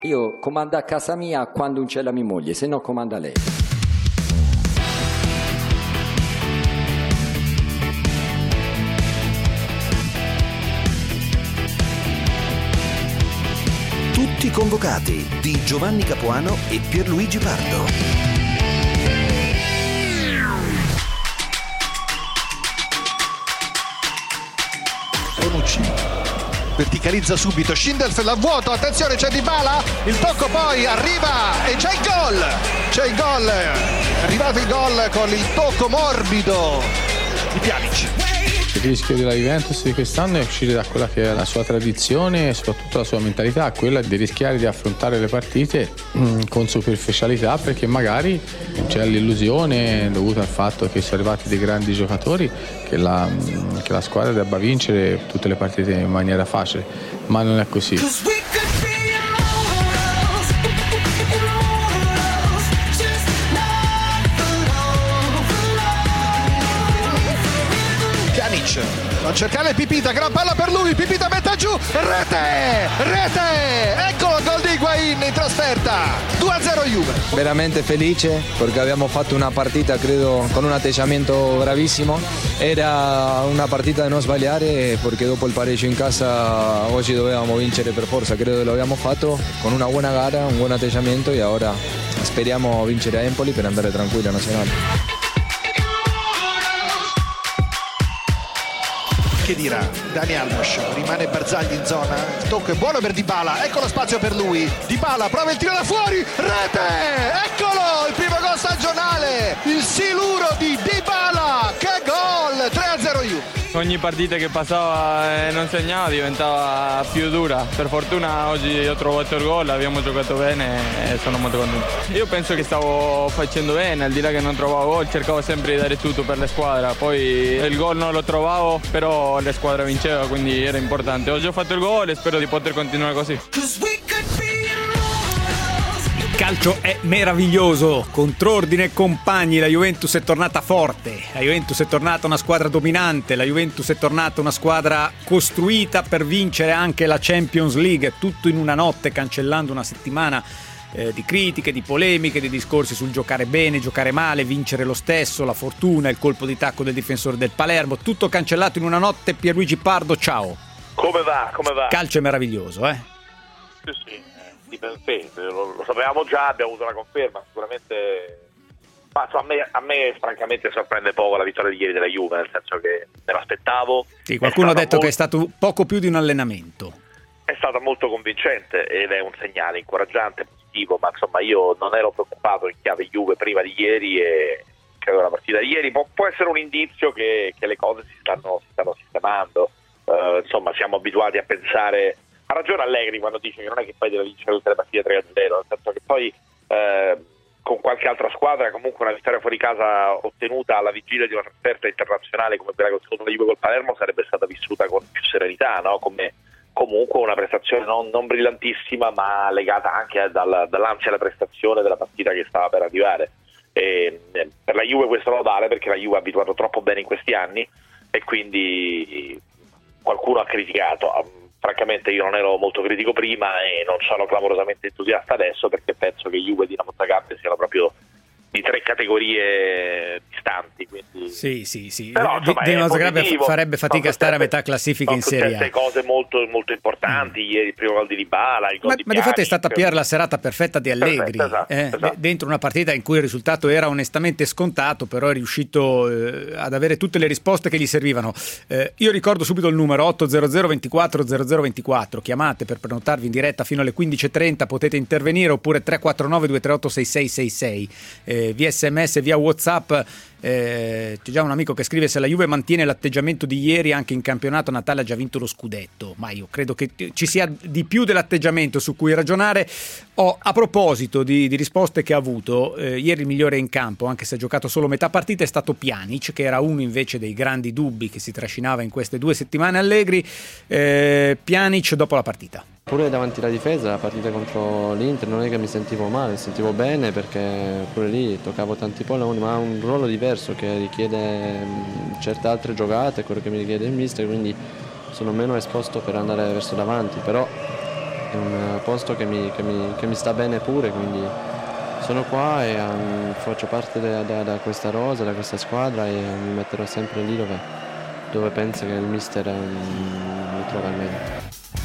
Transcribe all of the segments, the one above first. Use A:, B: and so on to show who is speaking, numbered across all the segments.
A: Io comando a casa mia quando non c'è la mia moglie, se no comanda lei.
B: Tutti convocati di Giovanni Capuano e Pierluigi Pardo.
C: Bonucci verticalizza subito, Schindel la vuoto, attenzione, c'è Dybala, il tocco poi arriva e c'è il gol, è arrivato il gol con il tocco morbido di Pjanic.
D: Il rischio della Juventus di quest'anno è uscire da quella che è la sua tradizione e soprattutto la sua mentalità, quella di rischiare di affrontare le partite con superficialità, perché magari c'è l'illusione dovuta al fatto che sono arrivati dei grandi giocatori che la squadra debba vincere tutte le partite in maniera facile, ma non è così.
C: Va a cercare Pipita, gran palla per lui, Pipita mette giù, rete, eccolo il gol di Higuaín in trasferta, 2-0 Juve.
E: Veramente felice perché abbiamo fatto una partita credo con un atteggiamento bravissimo, era una partita da non sbagliare perché dopo il pareggio in casa oggi dovevamo vincere per forza, credo che lo abbiamo fatto con una buona gara, un buon atteggiamento e ora speriamo vincere a Empoli per andare tranquilli a Nazionale.
C: Che dirà Dani Alves, rimane Barzagli in zona, il tocco è buono per Dybala, ecco lo spazio per lui, Dybala prova il tiro da fuori, rete, eccolo il primo gol stagionale, il siluro di Dybala, che gol, 3-0 Juve.
F: Ogni partita che passava e non segnava diventava più dura. Per fortuna oggi ho trovato il gol, abbiamo giocato bene e sono molto contento. Io penso che stavo facendo bene, al di là che non trovavo gol, cercavo sempre di dare tutto per la squadra. Poi il gol non lo trovavo, però la squadra vinceva, quindi era importante. Oggi ho fatto il gol e spero di poter continuare così.
G: Calcio è meraviglioso, contrordine e compagni, la Juventus è tornata forte, la Juventus è tornata una squadra dominante, la Juventus è tornata una squadra costruita per vincere anche la Champions League, tutto in una notte, cancellando una settimana di critiche, di polemiche, di discorsi sul giocare bene, giocare male, vincere lo stesso, la fortuna, il colpo di tacco del difensore del Palermo, tutto cancellato in una notte. Pierluigi Pardo, ciao.
H: Come va?
G: Calcio è meraviglioso,
H: Sì. Lo sapevamo già, abbiamo avuto una conferma sicuramente, ma a me francamente sorprende poco la vittoria di ieri della Juve, nel senso che me l'aspettavo.
G: Sì, qualcuno ha detto che è stato poco più di un allenamento.
H: È stata molto convincente ed è un segnale incoraggiante, positivo, ma insomma io non ero preoccupato in chiave Juve prima di ieri e credo che la partita di ieri può essere un indizio che le cose si stanno sistemando, insomma siamo abituati a pensare. Ha ragione Allegri quando dice che non è che poi deve vincere tutte le partite 3-0, nel senso che poi con qualche altra squadra comunque una vittoria fuori casa ottenuta alla vigilia di una trasferta internazionale come quella che ha ottenuto la Juve col Palermo sarebbe stata vissuta con più serenità, no? Come comunque una prestazione non brillantissima, ma legata anche dall'ansia alla prestazione della partita che stava per arrivare. Per la Juve questo lo vale perché la Juve ha abituato troppo bene in questi anni e quindi qualcuno ha criticato. Francamente io non ero molto critico prima e non sono clamorosamente entusiasta adesso perché penso che Juve e Dinamo Zagreb siano proprio di tre categorie distanti, quindi
G: sì.
H: Però
G: Dinamo Zagreb farebbe fatica a stare a metà classifica in Serie A.
H: Sono cose molto, molto importanti, ieri il primo gol di Dybala, il gol di
G: ma di fatto è stata Pier la serata perfetta di Allegri,
H: esatto.
G: Dentro una partita in cui il risultato era onestamente scontato, però è riuscito ad avere tutte le risposte che gli servivano. Io ricordo subito il numero 800 24 0024, chiamate per prenotarvi in diretta fino alle 15.30, potete intervenire, oppure 349 238 6666. Via SMS, via WhatsApp. C'è già un amico che scrive: se la Juve mantiene l'atteggiamento di ieri anche in campionato, Natale ha già vinto lo scudetto. Ma io credo che ci sia di più dell'atteggiamento su cui ragionare. A proposito di risposte che ha avuto, ieri il migliore in campo, anche se ha giocato solo metà partita, è stato Pjanic, che era uno invece dei grandi dubbi che si trascinava in queste 2 settimane Allegri. Pjanic dopo la partita.
I: Pure davanti alla difesa, la partita contro l'Inter, non è che mi sentivo male, mi sentivo bene perché pure lì toccavo tanti palloni, ma ha un ruolo diverso che richiede certe altre giocate, quello che mi richiede il mister, quindi sono meno esposto per andare verso davanti, però è un posto che mi sta bene pure, quindi sono qua e faccio parte da questa rosa, da questa squadra, e mi metterò sempre lì dove penso che il mister mi trova meglio.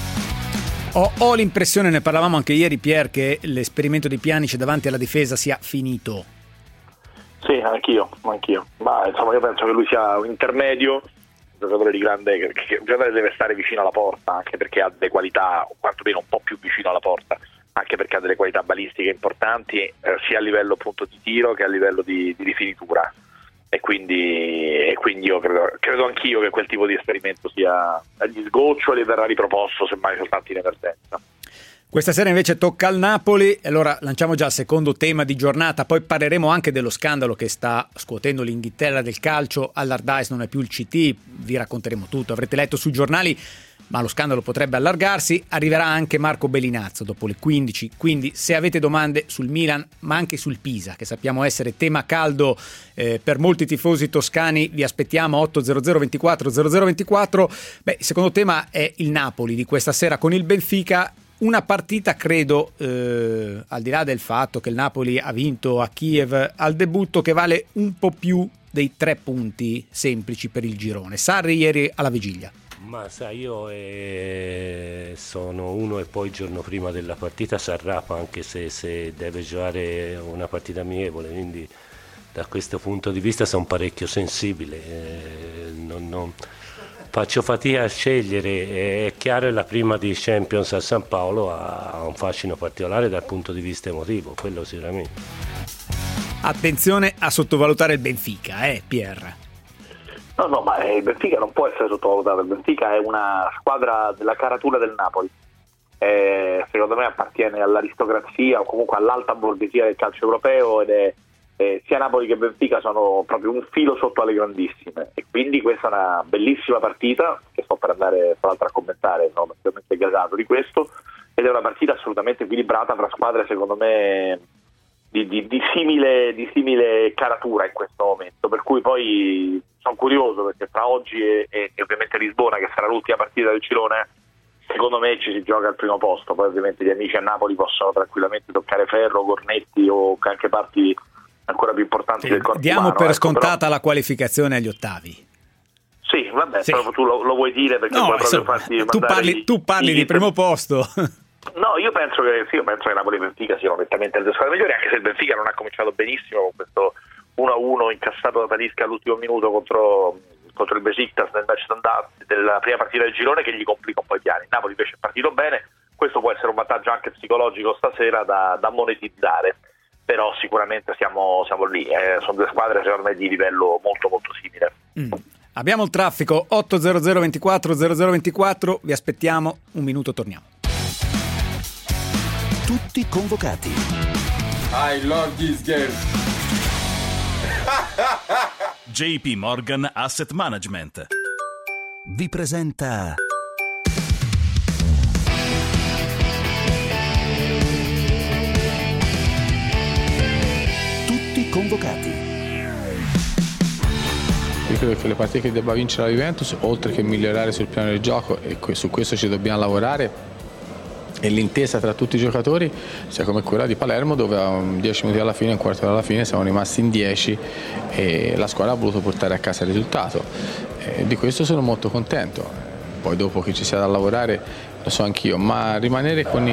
G: Ho l'impressione, ne parlavamo anche ieri, Pier, che l'esperimento di Pjanic davanti alla difesa sia finito.
H: Sì, anch'io. Ma insomma, io penso che lui sia un intermedio, un giocatore di grande, che un giocatore deve stare vicino alla porta, anche perché ha delle qualità, o quantomeno un po' più vicino alla porta, anche perché ha delle qualità balistiche importanti, sia a livello appunto di tiro che a livello di rifinitura. E quindi io credo anch'io che quel tipo di esperimento sia agli sgoccioli e verrà riproposto semmai soltanto in emergenza.
G: Questa sera invece tocca al Napoli, e allora lanciamo già il secondo tema di giornata, poi parleremo anche dello scandalo che sta scuotendo l'Inghilterra del calcio. Allardyce non è più il CT, vi racconteremo tutto, avrete letto sui giornali, ma lo scandalo potrebbe allargarsi. Arriverà anche Marco Bellinazzo dopo le 15, quindi se avete domande sul Milan, ma anche sul Pisa, che sappiamo essere tema caldo per molti tifosi toscani, vi aspettiamo 800 24 0024. Il secondo tema è il Napoli di questa sera con il Benfica. Una partita, credo, al di là del fatto che il Napoli ha vinto a Kiev al debutto, che vale un po' più dei 3 punti semplici per il girone. Sarri ieri alla vigilia.
J: Ma sai, io sono uno e poi il giorno prima della partita si arrapa, anche se deve giocare una partita amichevole, quindi da questo punto di vista sono parecchio sensibile. Non faccio fatica a scegliere, è chiaro che la prima di Champions a San Paolo ha un fascino particolare dal punto di vista emotivo, quello sicuramente.
G: Attenzione a sottovalutare il Benfica, Pier?
H: No, ma il Benfica non può essere sottovalutato. Il Benfica è una squadra della caratura del Napoli. Secondo me appartiene all'aristocrazia o comunque all'alta borghesia del calcio europeo, ed è sia Napoli che Benfica sono proprio un filo sotto alle grandissime, e quindi questa è una bellissima partita che sto per andare tra l'altro a commentare, sono particolarmente gasato di questo, ed è una partita assolutamente equilibrata tra squadre secondo me di simile caratura in questo momento, per cui poi sono curioso perché tra oggi e ovviamente Lisbona, che sarà l'ultima partita del girone, secondo me ci si gioca al primo posto. Poi ovviamente gli amici a Napoli possono tranquillamente toccare ferro, cornetti o anche parti ancora più importanti del corpo
G: diamo
H: umano,
G: per scontata
H: però la
G: qualificazione agli ottavi.
H: Sì, vabbè,
G: sì.
H: Però tu lo vuoi dire perché vuoi proprio farti
G: tu parli di primo posto.
H: No, io penso che Napoli e Benfica siano nettamente le due squadre migliori, anche se il Benfica non ha cominciato benissimo con questo 1-1 incassato da Talisca all'ultimo minuto contro il Besiktas nel match d'andata della prima partita del girone, che gli complica un po' i piani. Il Napoli invece è partito bene, questo può essere un vantaggio anche psicologico stasera da monetizzare, però sicuramente siamo lì, sono due squadre secondo me di livello molto molto simile.
G: Abbiamo il traffico, 800 24 0024, vi aspettiamo, un minuto torniamo.
B: Tutti convocati.
K: I love this girl.
L: JP Morgan Asset Management
B: Vi presenta Tutti convocati.
D: Io credo che le partite che debba vincere la Juventus, oltre che migliorare sul piano del gioco, e su questo ci dobbiamo lavorare, e l'intesa tra tutti i giocatori sia come quella di Palermo, dove a 10 minuti alla fine, un quarto d'ora alla fine, siamo rimasti in 10 e la squadra ha voluto portare a casa il risultato, e di questo sono molto contento. Poi dopo che ci sia da lavorare lo so anch'io, ma rimanere con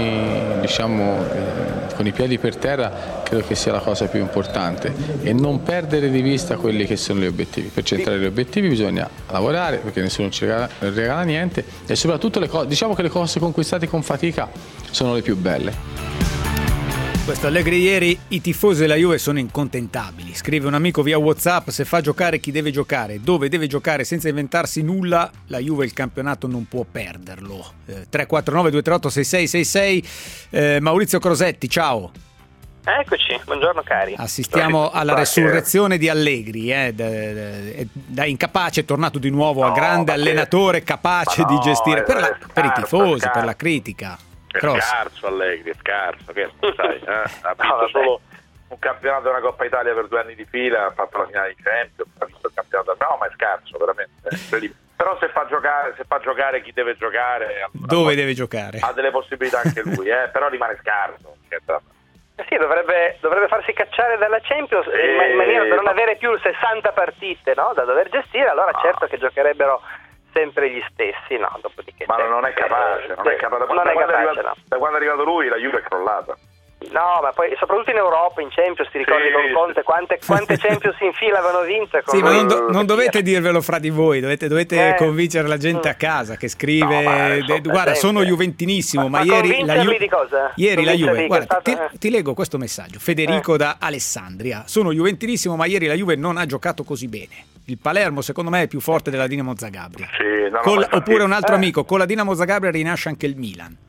D: i piedi per terra credo che sia la cosa più importante, e non perdere di vista quelli che sono gli obiettivi. Per centrare gli obiettivi bisogna lavorare, perché nessuno ci regala niente, e soprattutto diciamo che le cose conquistate con fatica sono le più belle.
G: Questo Allegri ieri: i tifosi della Juve sono incontentabili. Scrive un amico via WhatsApp: se fa giocare chi deve giocare, dove deve giocare, senza inventarsi nulla, la Juve il campionato non può perderlo. 349 238 6666. Maurizio Crosetti, ciao.
M: Eccoci, buongiorno cari.
G: Assistiamo alla resurrezione di Allegri, da incapace è tornato di nuovo a grande allenatore, capace di gestire per i tifosi, per la critica.
H: È scarso Allegri, è scarso, che sai, ha vinto solo un campionato della Coppa Italia per 2 anni di fila, ha fatto la finale di Champions, ha vinto il campionato, no, ma è scarso veramente, Però se fa giocare chi deve giocare,
G: dove deve giocare?
H: Ha delle possibilità anche lui, però rimane scarso.
M: Sì, dovrebbe farsi cacciare dalla Champions in maniera da non avere più 60 partite, no? Da dover gestire, allora certo che giocherebbero sempre gli stessi, no? Dopodiché
H: ma non è capace, da quando è arrivato lui la Juve è crollata.
M: No, ma poi soprattutto in Europa, in Champions, ti ricordi con Conte quante Champions in fila avevano vinto?
G: Sì, ma non dovete dirvelo fra di voi, dovete convincere la gente a casa che scrive, guarda, sono juventinissimo, ma ieri la Juve...
M: di cosa?
G: Ieri la Juve, guarda, ti leggo questo messaggio, Federico da Alessandria, sono juventinissimo, ma ieri la Juve non ha giocato così bene. Il Palermo secondo me è più forte della Dinamo Zagabria. Oppure un altro amico, con la Dinamo Zagabria rinasce anche il Milan.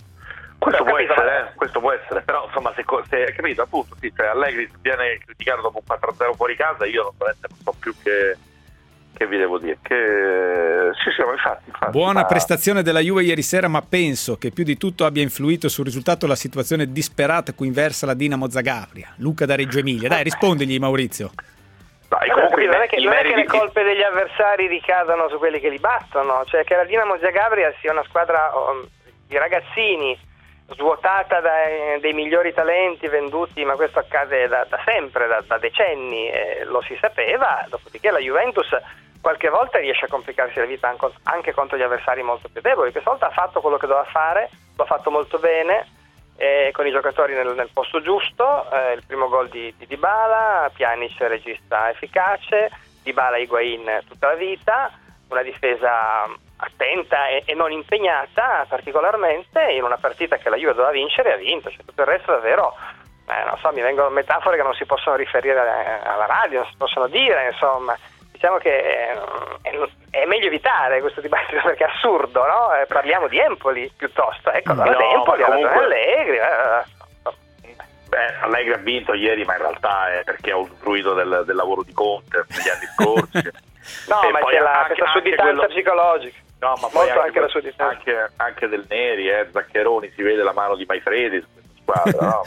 H: Questo può essere, però insomma se capito appunto, sì, cioè Allegri viene criticato dopo un 4-0 fuori casa, io non so più che vi devo dire, che sì, infatti
G: buona prestazione della Juve ieri sera, ma penso che più di tutto abbia influito sul risultato la situazione disperata cui versa la Dinamo Zagabria. Luca da Reggio Emilia, dai, rispondigli Maurizio.
M: Dai, comunque non è che le colpe degli avversari ricadono su quelli che li battono, cioè che la Dinamo Zagabria sia una squadra di ragazzini svuotata dei migliori talenti venduti, ma questo accade da sempre, da decenni, lo si sapeva. Dopodiché la Juventus qualche volta riesce a complicarsi la vita anche contro gli avversari molto più deboli. Questa volta ha fatto quello che doveva fare, lo ha fatto molto bene, con i giocatori nel posto giusto. Il primo gol di Dybala, Pjanic regista efficace, Dybala Higuain tutta la vita, una difesa attenta e non impegnata particolarmente in una partita che la Juve doveva vincere, ha vinto. Cioè, tutto il resto davvero non so, mi vengono metafore che non si possono riferire alla radio, non si possono dire, insomma. Diciamo che è meglio evitare questo dibattito perché è assurdo, no? Parliamo di Empoli piuttosto, ecco, Empoli ha ragione Allegri.
H: Allegri ha vinto ieri, ma in realtà è perché ha usufruito del lavoro di Conte negli anni scorsi.
M: No, ma c'è questa sudditanza psicologica.
H: No, ma poi anche del Neri, Zaccheroni, si vede la mano di Maifredi su questa squadra, no?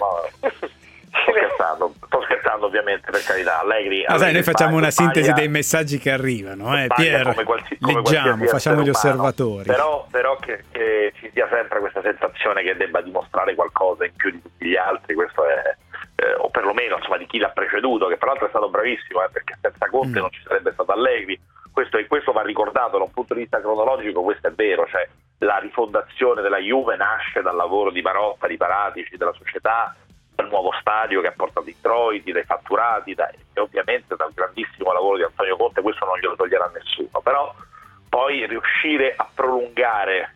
H: Sto scherzando ovviamente, per carità. Allegri
G: noi facciamo una sintesi dei messaggi che arrivano, Pier, leggiamo, facciamo gli osservatori.
H: Però che ci sia sempre questa sensazione che debba dimostrare qualcosa in più di tutti gli altri, questo è o perlomeno insomma di chi l'ha preceduto, che peraltro è stato bravissimo, perché senza Conte non ci sarebbe stato Allegri. Questo va ricordato da un punto di vista cronologico, questo è vero, cioè la rifondazione della Juve nasce dal lavoro di Marotta, di Paratici, della società, dal nuovo stadio che ha portato introiti, dai fatturati e ovviamente dal grandissimo lavoro di Antonio Conte. Questo non glielo toglierà nessuno, però poi riuscire a prolungare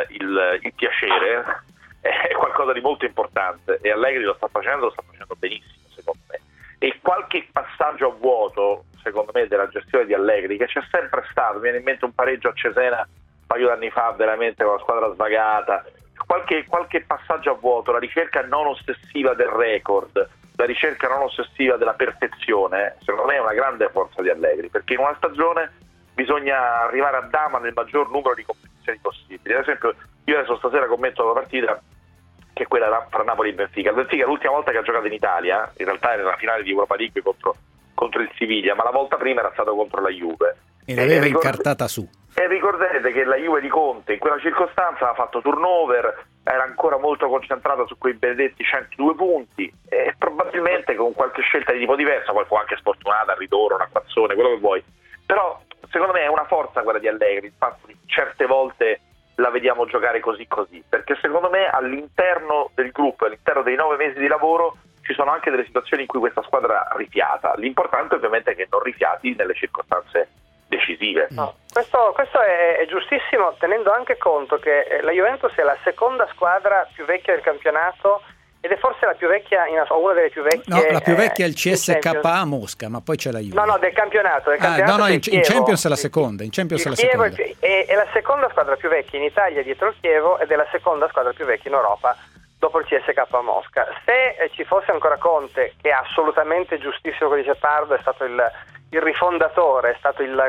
H: il piacere è qualcosa di molto importante, e Allegri lo sta facendo benissimo secondo me. E qualche passaggio a vuoto secondo me della gestione di Allegri, che c'è sempre stato, viene in mente un pareggio a Cesena un paio d'anni fa veramente con la squadra svagata, qualche passaggio a vuoto, la ricerca non ossessiva del record, la ricerca non ossessiva della perfezione, secondo me è una grande forza di Allegri, perché in una stagione bisogna arrivare a dama nel maggior numero di competizioni possibili. Ad esempio, io adesso stasera commento la partita che è quella tra Napoli e Benfica. Il Benfica l'ultima volta che ha giocato in Italia, in realtà era nella finale di Europa League contro il Siviglia, ma la volta prima era stato contro la Juve.
G: E l'aveva incartata su.
H: E ricordate che la Juve di Conte in quella circostanza ha fatto turnover, era ancora molto concentrata su quei benedetti 102 punti, e probabilmente con qualche scelta di tipo diverso, qualcuno anche sfortunata, al ritorno, un acquazzone, quello che vuoi. Però secondo me è una forza quella di Allegri, il fatto che certe volte la vediamo giocare così, perché secondo me all'interno del gruppo, all'interno dei 9 mesi di lavoro, ci sono anche delle situazioni in cui questa squadra rifiata. L'importante ovviamente è che non rifiati nelle circostanze decisive.
M: No, questo è giustissimo, tenendo anche conto che la Juventus è la seconda squadra più vecchia del campionato ed è forse la più vecchia, o una delle più vecchie.
G: No, la più vecchia è il CSKA Mosca, ma poi c'è la Juve.
M: No, del campionato.
G: In Champions è la seconda. In Champions è la seconda.
M: È la seconda squadra più vecchia in Italia dietro il Chievo ed è la seconda squadra più vecchia in Europa dopo il CSKA Mosca. Se ci fosse ancora Conte, che è assolutamente giustissimo, come dice Pardo, è stato il rifondatore, è stato il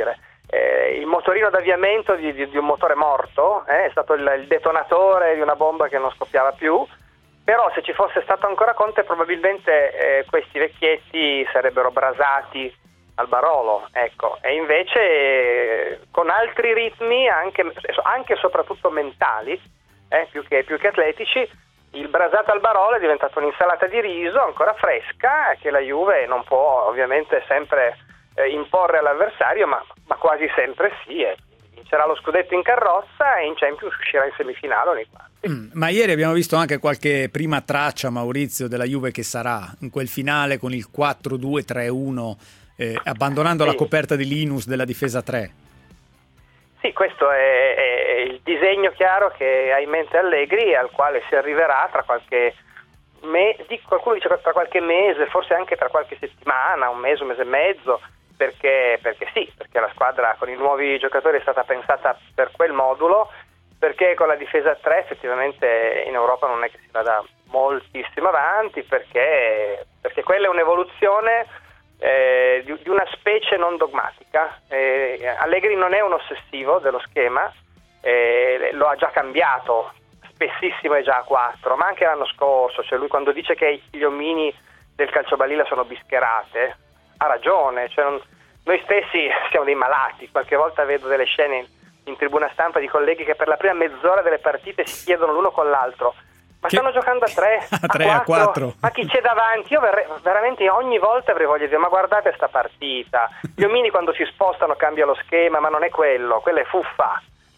M: motorino d'avviamento di un motore morto, è stato il detonatore di una bomba che non scoppiava più. Però se ci fosse stato ancora Conte probabilmente questi vecchietti sarebbero brasati al Barolo, ecco, e invece con altri ritmi anche e soprattutto mentali, più che atletici, il brasato al Barolo è diventato un'insalata di riso ancora fresca che la Juve non può ovviamente sempre imporre all'avversario, ma quasi sempre sì. Vincerà lo scudetto in carrozza e in Champions uscirà in semifinale o nei quarti.
G: Ma ieri abbiamo visto anche qualche prima traccia, Maurizio, della Juve che sarà in quel finale con il 4-2-3-1, abbandonando la coperta di Linus della difesa 3.
M: Sì, questo è il disegno chiaro che ha in mente Allegri, al quale si arriverà tra qualche qualcuno dice tra qualche mese, forse anche tra qualche settimana, un mese e mezzo, perché la squadra con i nuovi giocatori è stata pensata per quel modulo, perché con la difesa 3 effettivamente in Europa non è che si vada moltissimo avanti, perché quella è un'evoluzione di una specie non dogmatica. Allegri non è un ossessivo dello schema, lo ha già cambiato spessissimo, è già a 4, ma anche l'anno scorso, cioè lui quando dice che gli omini del calciobalilla sono bischerate ha ragione, cioè noi stessi siamo dei malati. Qualche volta vedo delle scene in tribuna stampa di colleghi che per la prima mezz'ora delle partite si chiedono l'uno con l'altro: ma stanno giocando a 3, a 4? Ma chi c'è davanti? Io veramente ogni volta avrei voglia di dire: ma guardate sta partita, gli omini quando si spostano cambia lo schema, ma non è quello, quella è fuffa.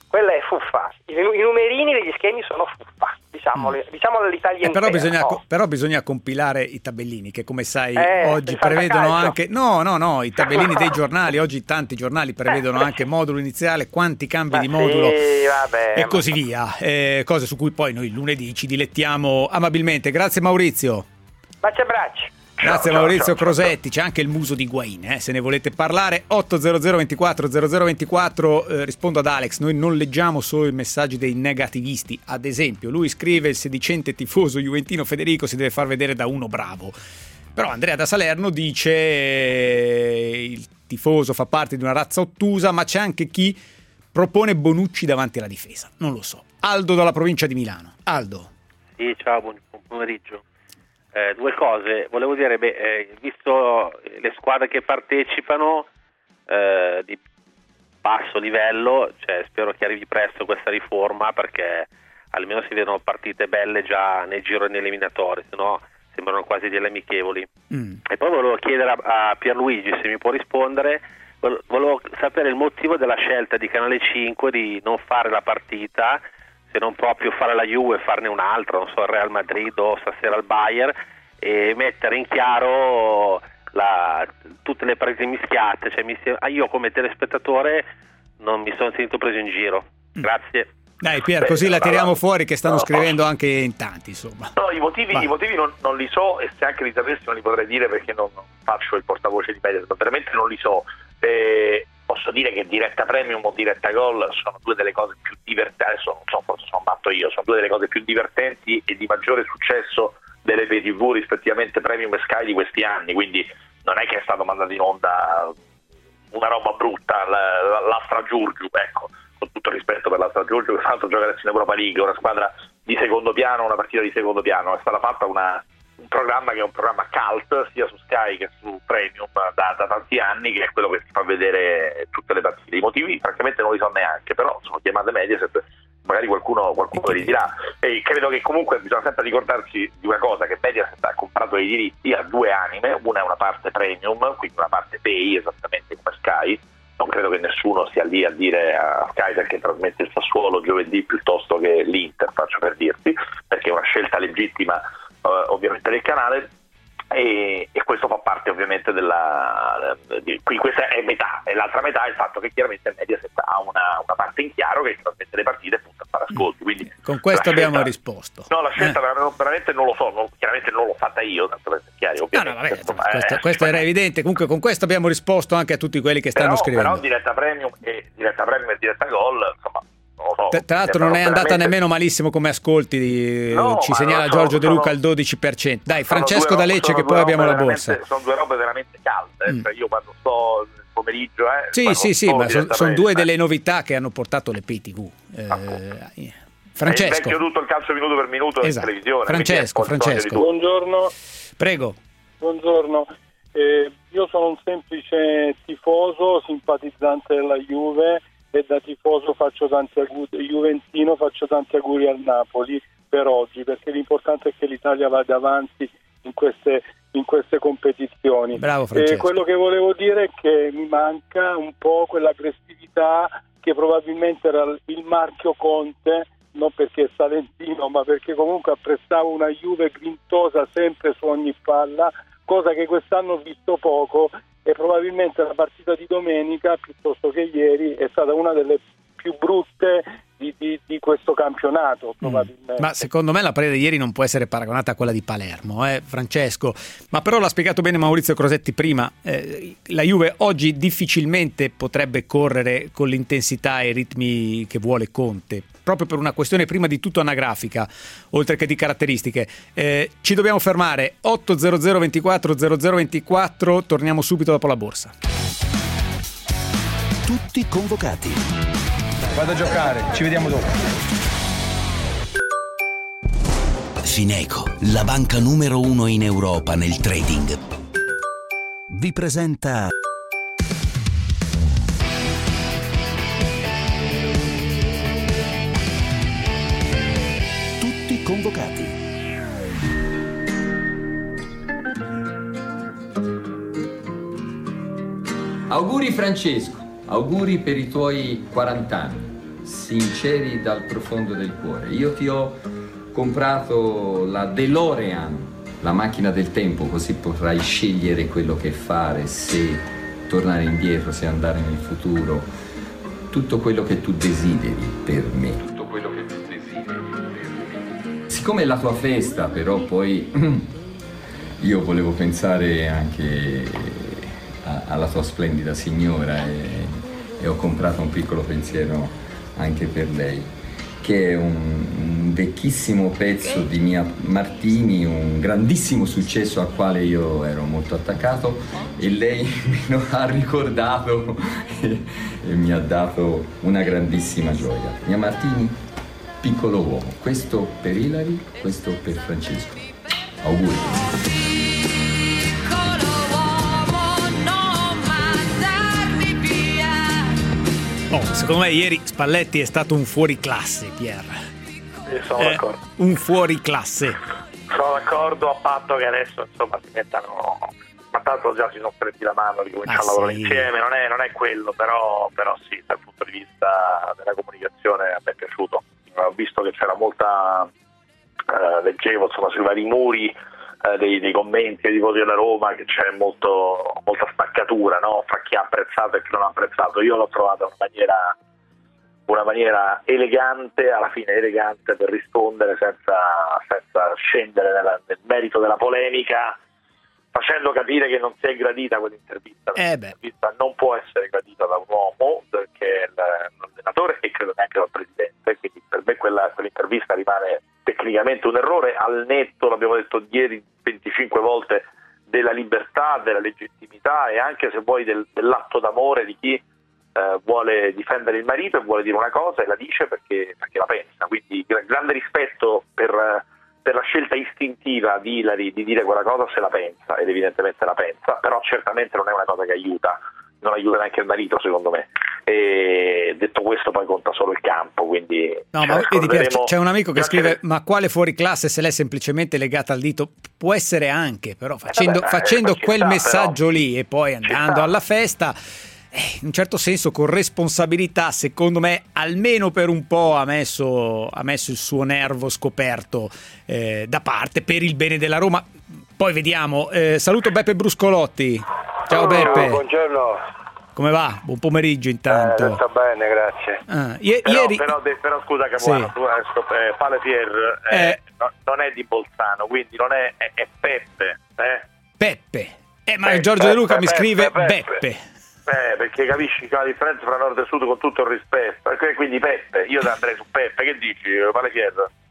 M: I numerini degli schemi sono fuffa, diciamolo all'Italia intera.
G: Però bisogna compilare i tabellini che, come sai, oggi prevedono anche i tabellini dei giornali. Oggi tanti giornali prevedono anche modulo iniziale, quanti cambi di modulo e così via, cose su cui poi noi lunedì ci dilettiamo amabilmente. Grazie Maurizio.
M: Baci e abbracci.
G: Grazie Maurizio Crosetti. C'è anche il muso di Higuain, se ne volete parlare. 800 24 0024. Rispondo ad Alex: noi non leggiamo solo i messaggi dei negativisti. Ad esempio, lui scrive: il sedicente tifoso juventino Federico si deve far vedere da uno bravo. Però Andrea da Salerno dice: il tifoso fa parte di una razza ottusa, ma c'è anche chi propone Bonucci davanti alla difesa. Non lo so. Aldo dalla provincia di Milano. Aldo.
N: Sì, ciao, buon pomeriggio. Due cose, volevo dire, visto le squadre che partecipano di basso livello, spero che arrivi presto questa riforma, perché almeno si vedono partite belle già nei gironi eliminatori, se no sembrano quasi delle amichevoli. E poi volevo chiedere a Pierluigi, se mi può rispondere, volevo sapere il motivo della scelta di Canale 5 di non fare la partita, se non proprio fare la Juve e farne un'altra, non so, il Real Madrid o stasera il Bayern, e mettere in chiaro tutte le prese mischiate. Io come telespettatore non mi sono sentito preso in giro. Grazie.
G: Dai Pier, così la tiriamo fuori, che stanno scrivendo anche in tanti, insomma.
H: No, i motivi non li so, e se anche li sapessi non li potrei dire, perché non faccio il portavoce di media, veramente non li so. Posso dire che Diretta Premium o Diretta Gol sono due delle cose più divertenti, adesso non so, forse sono matto io, sono due delle cose più divertenti e di maggiore successo delle pay TV rispettivamente Premium e Sky di questi anni, quindi non è che è stato mandato in onda una roba brutta, l'Astra Giurgiu, ecco, con tutto il rispetto per l'Astra Giurgiu, che tra l'altro gioca adesso in Europa League, una squadra di secondo piano, una partita di secondo piano, è stata fatta un programma che è un programma cult sia su Sky che su Premium da tanti anni, che è quello che ti fa vedere tutte le partite. I motivi francamente non li so neanche, però sono chiamate Mediaset, magari qualcuno li dirà, e credo che comunque bisogna sempre ricordarsi di una cosa, che Mediaset ha comprato i diritti a due anime, una è una parte Premium, quindi una parte pay, esattamente come Sky. Non credo che nessuno sia lì a dire a Sky perché trasmette il Sassuolo giovedì piuttosto che l'Inter, faccio per dirti, perché è una scelta legittima ovviamente del canale, e questo fa parte ovviamente qui questa è metà, e l'altra metà è il fatto che chiaramente Mediaset ha una parte in chiaro che trasmette le partite e punta a fare ascolti, quindi
G: con questo abbiamo risposto.
H: No, la scelta veramente non lo so, chiaramente non l'ho fatta io, tanto per essere chiari,
G: questo era evidente. Comunque con questo abbiamo risposto anche a tutti quelli che stanno scrivendo.
H: Però Diretta Premium e Diretta Gol, insomma,
G: tra l'altro non è andata nemmeno malissimo come ascolti, ci segnala Giorgio De Luca al 12%. Dai, Francesco da Lecce, che poi abbiamo la borsa.
H: Sono due robe veramente calde, io quando sto nel pomeriggio
G: sì, ma sono due delle novità che hanno portato le pay TV. Francesco,
H: invecchio tutto il calcio minuto per minuto in televisione.
G: Francesco.
O: Buongiorno.
G: Prego.
O: Buongiorno. io sono un semplice tifoso, simpatizzante della Juve, e da tifoso faccio tanti auguri, juventino, faccio tanti auguri al Napoli per oggi, perché l'importante è che l'Italia vada avanti in queste competizioni.
G: Bravo Francesco.
O: Quello che volevo dire è che mi manca un po' quell'aggressività che probabilmente era il marchio Conte, non perché è salentino, ma perché comunque apprezzavo una Juve grintosa sempre su ogni palla, cosa che quest'anno ho visto poco, e probabilmente la partita di domenica, piuttosto che ieri, è stata una delle più brutte di questo campionato, probabilmente.
G: Ma secondo me la partita di ieri non può essere paragonata a quella di Palermo, Francesco. Ma però l'ha spiegato bene Maurizio Crosetti prima, la Juve oggi difficilmente potrebbe correre con l'intensità e i ritmi che vuole Conte, proprio per una questione prima di tutto anagrafica, oltre che di caratteristiche. Ci dobbiamo fermare, 800 24 0024, torniamo subito dopo la borsa.
B: Tutti convocati.
P: Vado a giocare, ci vediamo dopo.
B: Fineco, la banca numero 1 in Europa nel trading, vi presenta Tutti convocati.
A: Auguri Francesco, auguri per i tuoi 40 anni, sinceri dal profondo del cuore. Io ti ho comprato la DeLorean, la macchina del tempo, così potrai scegliere quello che fare, se tornare indietro, se andare nel futuro, tutto quello che tu desideri per me. Tutto quello che tu desideri per me. Siccome è la tua festa, però poi io volevo pensare anche alla tua splendida signora e ho comprato un piccolo pensiero anche per lei, che è un vecchissimo pezzo di Mia Martini, un grandissimo successo al quale io ero molto attaccato, e lei me lo ha ricordato e mi ha dato una grandissima gioia. Mia Martini, piccolo uomo, questo per Ilari, questo per Francesco. Auguri.
G: Secondo me ieri Spalletti è stato un fuoriclasse, Pier.
H: Sono d'accordo.
G: Un fuoriclasse.
H: Sono d'accordo, a patto che adesso insomma si mettano, ma tanto già si sono stretti la mano, ricominciano a lavorare insieme, non è quello, però sì, dal punto di vista della comunicazione a me è piaciuto. Ho visto che c'era molta, leggevo insomma sui vari muri dei commenti dei tifosi della Roma, che c'è molta spaccatura, no? Fra chi ha apprezzato e chi non ha apprezzato. Io l'ho trovata una maniera elegante, alla fine elegante, per rispondere senza scendere nel merito della polemica, facendo capire che non si è gradita quell'intervista. L'intervista non può essere gradita da un uomo, che è l'allenatore, e credo neanche dal presidente, quindi per me quell'intervista rimane tecnicamente un errore, al netto, l'abbiamo detto ieri 25 volte, della libertà, della legittimità e anche, se vuoi, dell'atto d'amore di chi vuole difendere il marito e vuole dire una cosa e la dice perché la pensa. Quindi grande rispetto per la scelta istintiva di Ilari di dire quella cosa, se la pensa, ed evidentemente la pensa, però certamente non è una cosa che aiuta, non aiuta neanche il marito, secondo me. E detto questo, poi conta solo il campo, quindi
G: no, ma vedi, c'è un amico che scrive: ma quale fuoriclasse se lei è semplicemente legata al dito? Può essere anche, però facendo quel messaggio lì e poi andando alla festa, in un certo senso con responsabilità, secondo me, almeno per un po' ha messo il suo nervo scoperto da parte, per il bene della Roma. Poi vediamo. Saluto Beppe Bruscolotti. Ciao Beppe.
Q: Buongiorno.
G: Come va? Buon pomeriggio intanto.
Q: Sta bene, grazie.
G: Ieri...
H: però scusa Capuano,
G: sì.
H: Pale Pier non è di Bolzano, quindi non è Peppe.
G: Peppe. Ma Giorgio De Luca mi scrive Beppe.
H: Perché capisci la differenza tra nord e sud, con tutto il rispetto. Quindi Peppe, io andrei su Peppe, che dici, Pale Pier?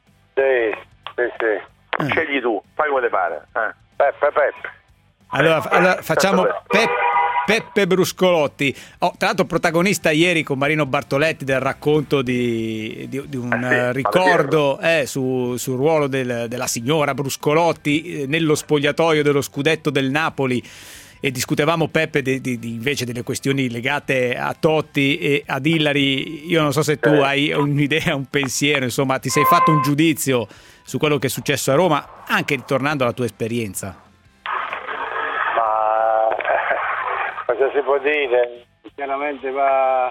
Q: Sì.
H: Scegli tu, fai come ti pare.
Q: Peppe.
G: Allora facciamo Peppe Bruscolotti. Tra l'altro protagonista ieri con Marino Bartoletti del racconto di un ricordo sul ruolo della signora Bruscolotti nello spogliatoio dello scudetto del Napoli. e discutevamo, Peppe, invece delle questioni legate a Totti e ad Hillary. Io non so se tu hai un'idea, un pensiero, insomma, ti sei fatto un giudizio su quello che è successo a Roma, anche ritornando alla tua esperienza.
Q: Ma cosa si può dire? Chiaramente non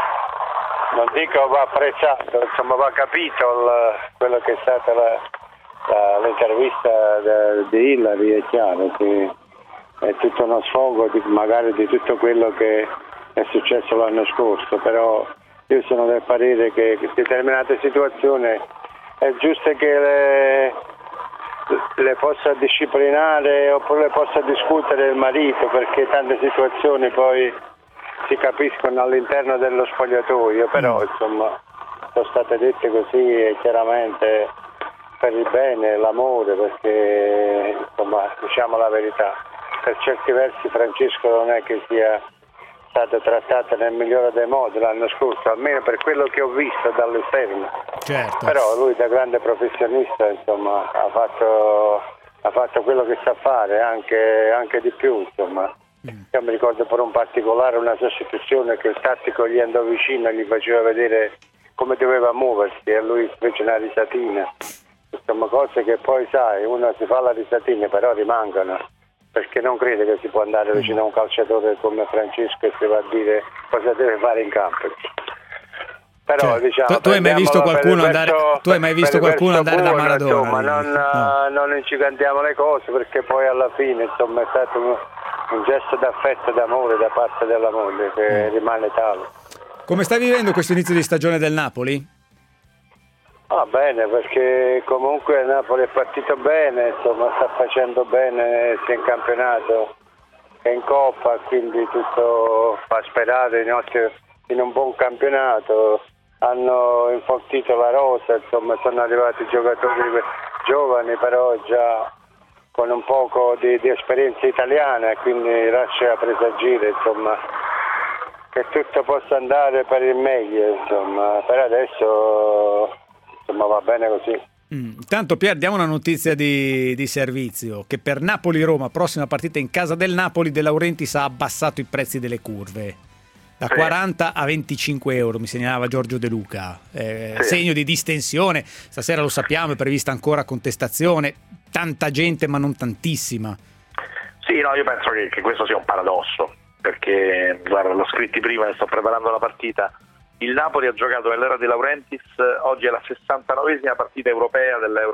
Q: dico va apprezzato, insomma va capito quello che è stata l'intervista di Hillary. È chiaro che è tutto uno sfogo magari di tutto quello che è successo l'anno scorso, però io sono del parere che in determinate situazioni è giusto che le possa disciplinare oppure le possa discutere il marito, perché tante situazioni poi si capiscono all'interno dello spogliatoio, però insomma sono state dette così e chiaramente per il bene, l'amore, perché insomma diciamo la verità, per certi versi Francesco non è che sia stato trattato nel migliore dei modi l'anno scorso, almeno per quello che ho visto dall'esterno.
G: Certo.
Q: Però lui da grande professionista insomma ha fatto quello che sa fare, anche di più insomma. Io mi ricordo per un particolare una sostituzione che il tattico gli andò vicino e gli faceva vedere come doveva muoversi e lui fece una risatina. Insomma, cose che poi sai, uno si fa la risatina però rimangono, perché non crede che si può andare vicino a un calciatore come Francesco e si va a dire cosa deve fare in campo. Però diciamo,
G: tu hai mai visto qualcuno andare da Maradona?
Q: Insomma, non incigantiamo le cose, perché poi alla fine insomma è stato un gesto d'affetto e d'amore da parte della moglie che rimane tale.
G: Come stai vivendo questo inizio di stagione del Napoli?
Q: Bene, perché comunque il Napoli è partito bene, insomma sta facendo bene sia in campionato che in Coppa, quindi tutto fa sperare in un buon campionato. Hanno infortito la rosa, insomma sono arrivati giocatori giovani però già con un poco di esperienza italiana, quindi lascia presagire insomma che tutto possa andare per il meglio, insomma per adesso insomma va bene così.
G: Intanto Pier, diamo una notizia di servizio, che per Napoli-Roma, prossima partita in casa del Napoli, De Laurentiis ha abbassato i prezzi delle curve da 40 a 25 euro, mi segnalava Giorgio De Luca. Segno di distensione, stasera lo sappiamo, è prevista ancora contestazione, tanta gente ma non tantissima.
H: Sì, no, io penso che questo sia un paradosso, perché guarda, l'ho scritti prima e sto preparando la partita. Il Napoli ha giocato nell'era De Laurentiis, oggi è la 69esima partita europea la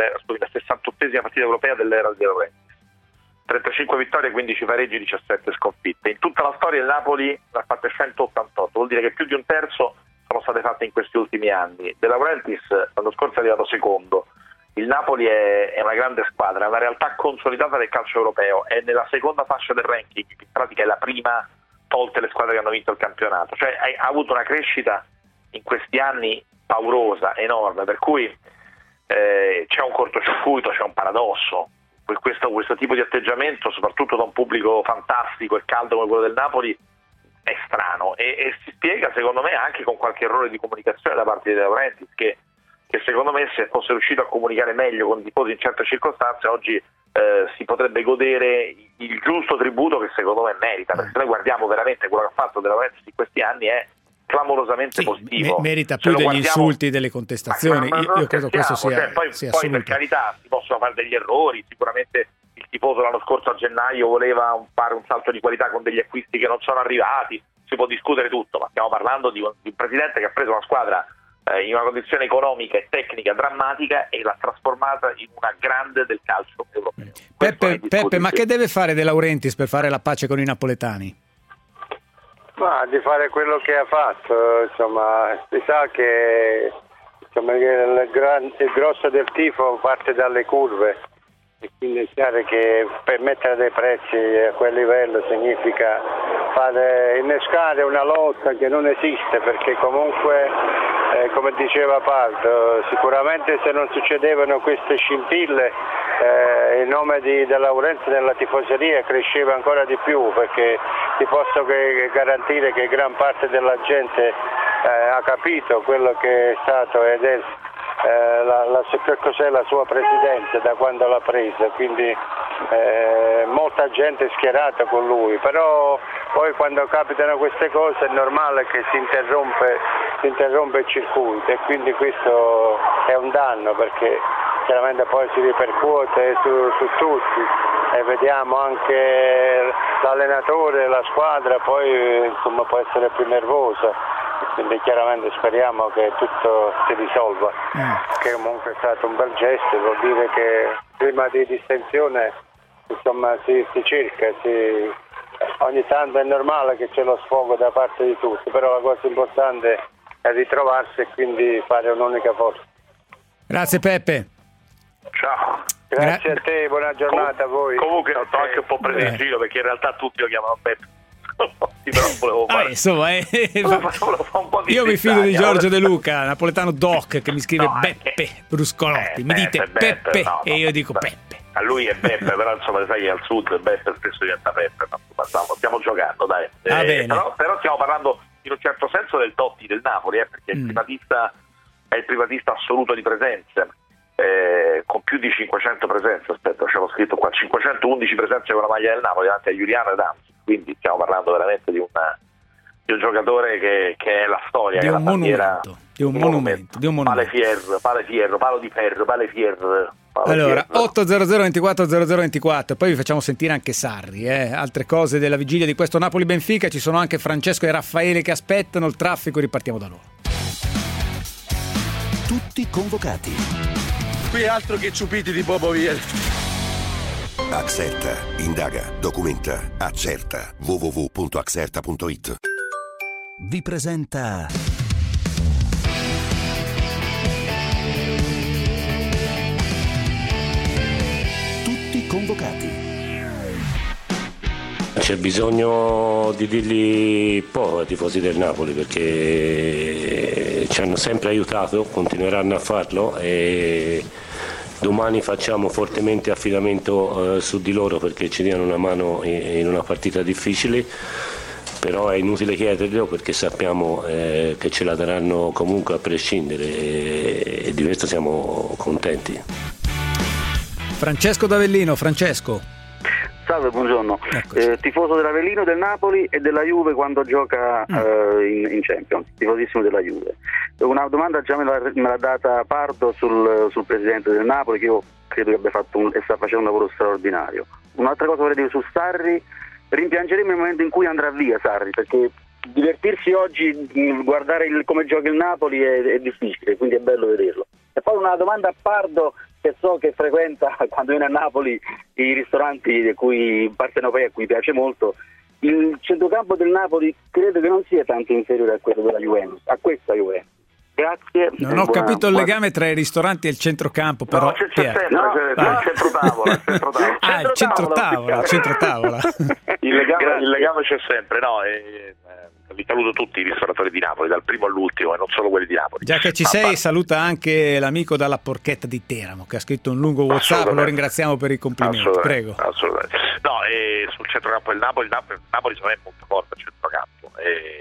H: 68esima partita europea dell'era De Laurentiis. 35 vittorie, 15 pareggi, 17 sconfitte. In tutta la storia il Napoli ne ha fatte 188, vuol dire che più di un terzo sono state fatte in questi ultimi anni. De Laurentiis l'anno scorso è arrivato secondo. Il Napoli è una grande squadra, è una realtà consolidata del calcio europeo, è nella seconda fascia del ranking, che in pratica è la prima tolte le squadre che hanno vinto il campionato, cioè ha avuto una crescita in questi anni paurosa, enorme, per cui c'è un cortocircuito, c'è un paradosso. Questo tipo di atteggiamento, soprattutto da un pubblico fantastico e caldo come quello del Napoli, è strano e si spiega secondo me anche con qualche errore di comunicazione da parte di De Laurentiis, che secondo me se fosse riuscito a comunicare meglio con i tifosi in certe circostanze oggi si potrebbe godere il giusto tributo che secondo me merita, perché se noi guardiamo veramente quello che ha fatto De Laurentiis in questi anni è clamorosamente positivo.
G: Merita più degli insulti, delle contestazioni. Io credo questo sia
H: poi per carità si possono fare degli errori, sicuramente il tifoso l'anno scorso a gennaio voleva fare un salto di qualità con degli acquisti che non sono arrivati, si può discutere tutto, ma stiamo parlando di un presidente che ha preso una squadra in una condizione economica e tecnica drammatica e l'ha trasformata in una grande del calcio europeo.
G: Peppe, ma che deve fare De Laurentiis per fare la pace con i napoletani?
Q: Ma di fare quello che ha fatto, insomma, si sa che insomma, il grosso del tifo parte dalle curve e quindi è chiaro che per mettere dei prezzi a quel livello significa innescare una lotta che non esiste, perché comunque come diceva Pardo, sicuramente se non succedevano queste scintille il nome di De Laurentiis nella tifoseria cresceva ancora di più, perché ti posso garantire che gran parte della gente ha capito quello che è stato ed è che cos'è la sua presidenza da quando l'ha presa, quindi molta gente schierata con lui, però poi quando capitano queste cose è normale che si interrompe il circuito, e quindi questo è un danno, perché chiaramente poi si ripercuote su tutti, e vediamo anche l'allenatore, la squadra poi insomma può essere più nervosa, quindi chiaramente speriamo che tutto si risolva, che comunque è stato un bel gesto, vuol dire che prima di distensione insomma si cerca, ogni tanto è normale che c'è lo sfogo da parte di tutti, però la cosa importante è ritrovarsi e quindi fare un'unica forza.
G: Grazie Peppe.
H: Ciao.
Q: Grazie a te, buona giornata a voi.
H: Comunque ho anche un po' preso in giro, perché in realtà tutti lo chiamano Beppe. Però volevo fare,
G: insomma,
H: volevo fare un po' di
G: io mi fido di
H: zittania.
G: Giorgio De Luca, napoletano doc, che mi scrive Beppe Bruscolotti, mi dite Peppe
H: no,
G: e io dico Peppe.
H: A lui è Beppe, però insomma sai che al sud Beppe spesso diventa Peppe, ma stiamo giocando, dai.
G: Bene.
H: Però stiamo parlando in un certo senso del Totti del Napoli, perché il privatista è il privatista assoluto di presenze, con più di 500 presenze, aspetta, c'avevo scritto qua, 511 presenze con la maglia del Napoli davanti a Giuliano ed Anzi, quindi stiamo parlando veramente di un giocatore che è la storia,
G: Di
H: che è
G: un
H: la bandiera,
G: monumento.
H: Pale fierro, palo di ferro, pale fierro.
G: Allora, 800 24 0024, poi vi facciamo sentire anche Sarri, altre cose della vigilia di questo Napoli-Benfica, ci sono anche Francesco e Raffaele che aspettano il traffico, ripartiamo da loro.
B: Tutti convocati.
P: Qui altro che ciupiti di Bobo Vieri.
R: Axerta, indaga, documenta, accerta. www.axerta.it.
B: Vi presenta Tutti convocati.
J: C'è bisogno di dirgli poco ai tifosi del Napoli, perché ci hanno sempre aiutato, continueranno a farlo e domani facciamo fortemente affidamento su di loro perché ci diano una mano in una partita difficile, però è inutile chiederglielo perché sappiamo che ce la daranno comunque a prescindere e di questo siamo contenti.
G: Francesco d'Avellino. Francesco.
S: Salve, buongiorno. Tifoso dell'Avellino, del Napoli e della Juve quando gioca in Champions, tifosissimo della Juve. Una domanda già me l'ha data Pardo sul presidente del Napoli, che io credo che abbia fatto e sta facendo un lavoro straordinario. Un'altra cosa vorrei dire su Sarri: rimpiangeremo il momento in cui andrà via Sarri, perché divertirsi oggi, guardare come gioca il Napoli è difficile, quindi è bello vederlo. E poi una domanda a Pardo, che so che frequenta quando viene a Napoli i ristoranti di cui partenopei, a cui piace molto. Il centrocampo del Napoli credo che non sia tanto inferiore a quello della Juventus, a questa Juventus. Grazie.
G: Non ho capito il legame tra i ristoranti e il centrocampo, però.
H: No, c'è sempre, il centrotavola.
G: Il centrotavola.
H: Il legame c'è sempre, no? Vi saluto tutti i ristoratori di Napoli, dal primo all'ultimo, e non solo quelli di Napoli.
G: Già che ci sei, saluta anche l'amico dalla Porchetta di Teramo, che ha scritto un lungo WhatsApp, lo ringraziamo per i complimenti. Prego.
H: Assolutamente. No, sul centrocampo del Napoli secondo me è molto forte il centrocampo.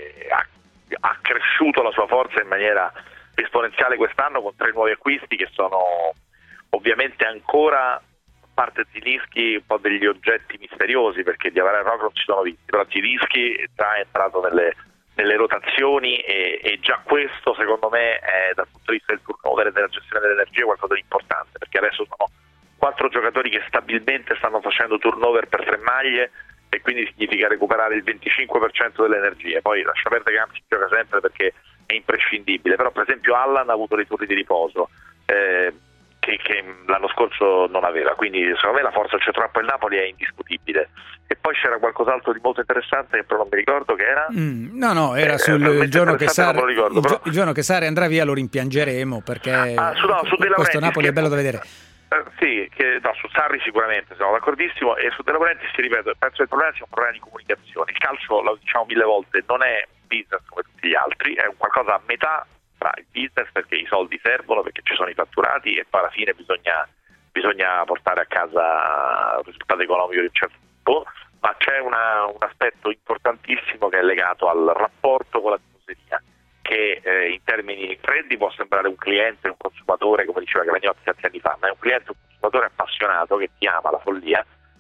H: Ha cresciuto la sua forza in maniera esponenziale quest'anno con 3 nuovi acquisti che sono ovviamente ancora, a parte Zilinski, un po' degli oggetti misteriosi, perché di Avara e Rock non si sono visti, però Zilinski già è entrato nelle rotazioni e già questo secondo me è, dal punto di vista del turnover e della gestione dell'energia, qualcosa di importante, perché adesso sono 4 giocatori che stabilmente stanno facendo turnover per 3 maglie, e quindi significa recuperare il 25% delle energie. Poi lascia perdere che Campi gioca sempre perché è imprescindibile, però per esempio Allan ha avuto dei turni di riposo che l'anno scorso non aveva, quindi secondo me la forza del centrocampo del Napoli è indiscutibile. E poi c'era qualcos'altro di molto interessante che però non mi ricordo che era.
G: Era sul giorno che Sarri, il giorno che Sarri andrà via lo rimpiangeremo, perché questo Napoli è bello da vedere.
H: Sì, su Sarri sicuramente siamo d'accordissimo, e su De Laurentiis, ripeto, penso che il problema sia un problema di comunicazione. Il calcio, lo diciamo 1000 volte, non è business come tutti gli altri, è un qualcosa a metà tra il business, perché i soldi servono, perché ci sono i fatturati, e poi alla fine bisogna portare a casa il risultato economico di un certo tipo, ma c'è un aspetto importantissimo che è legato al rapporto con la tifoseria, che in termini freddi può sembrare un cliente, un consumatore, come diceva Gragnotti tanti anni fa, ma è un cliente, un consumatore appassionato che ti ama la follia,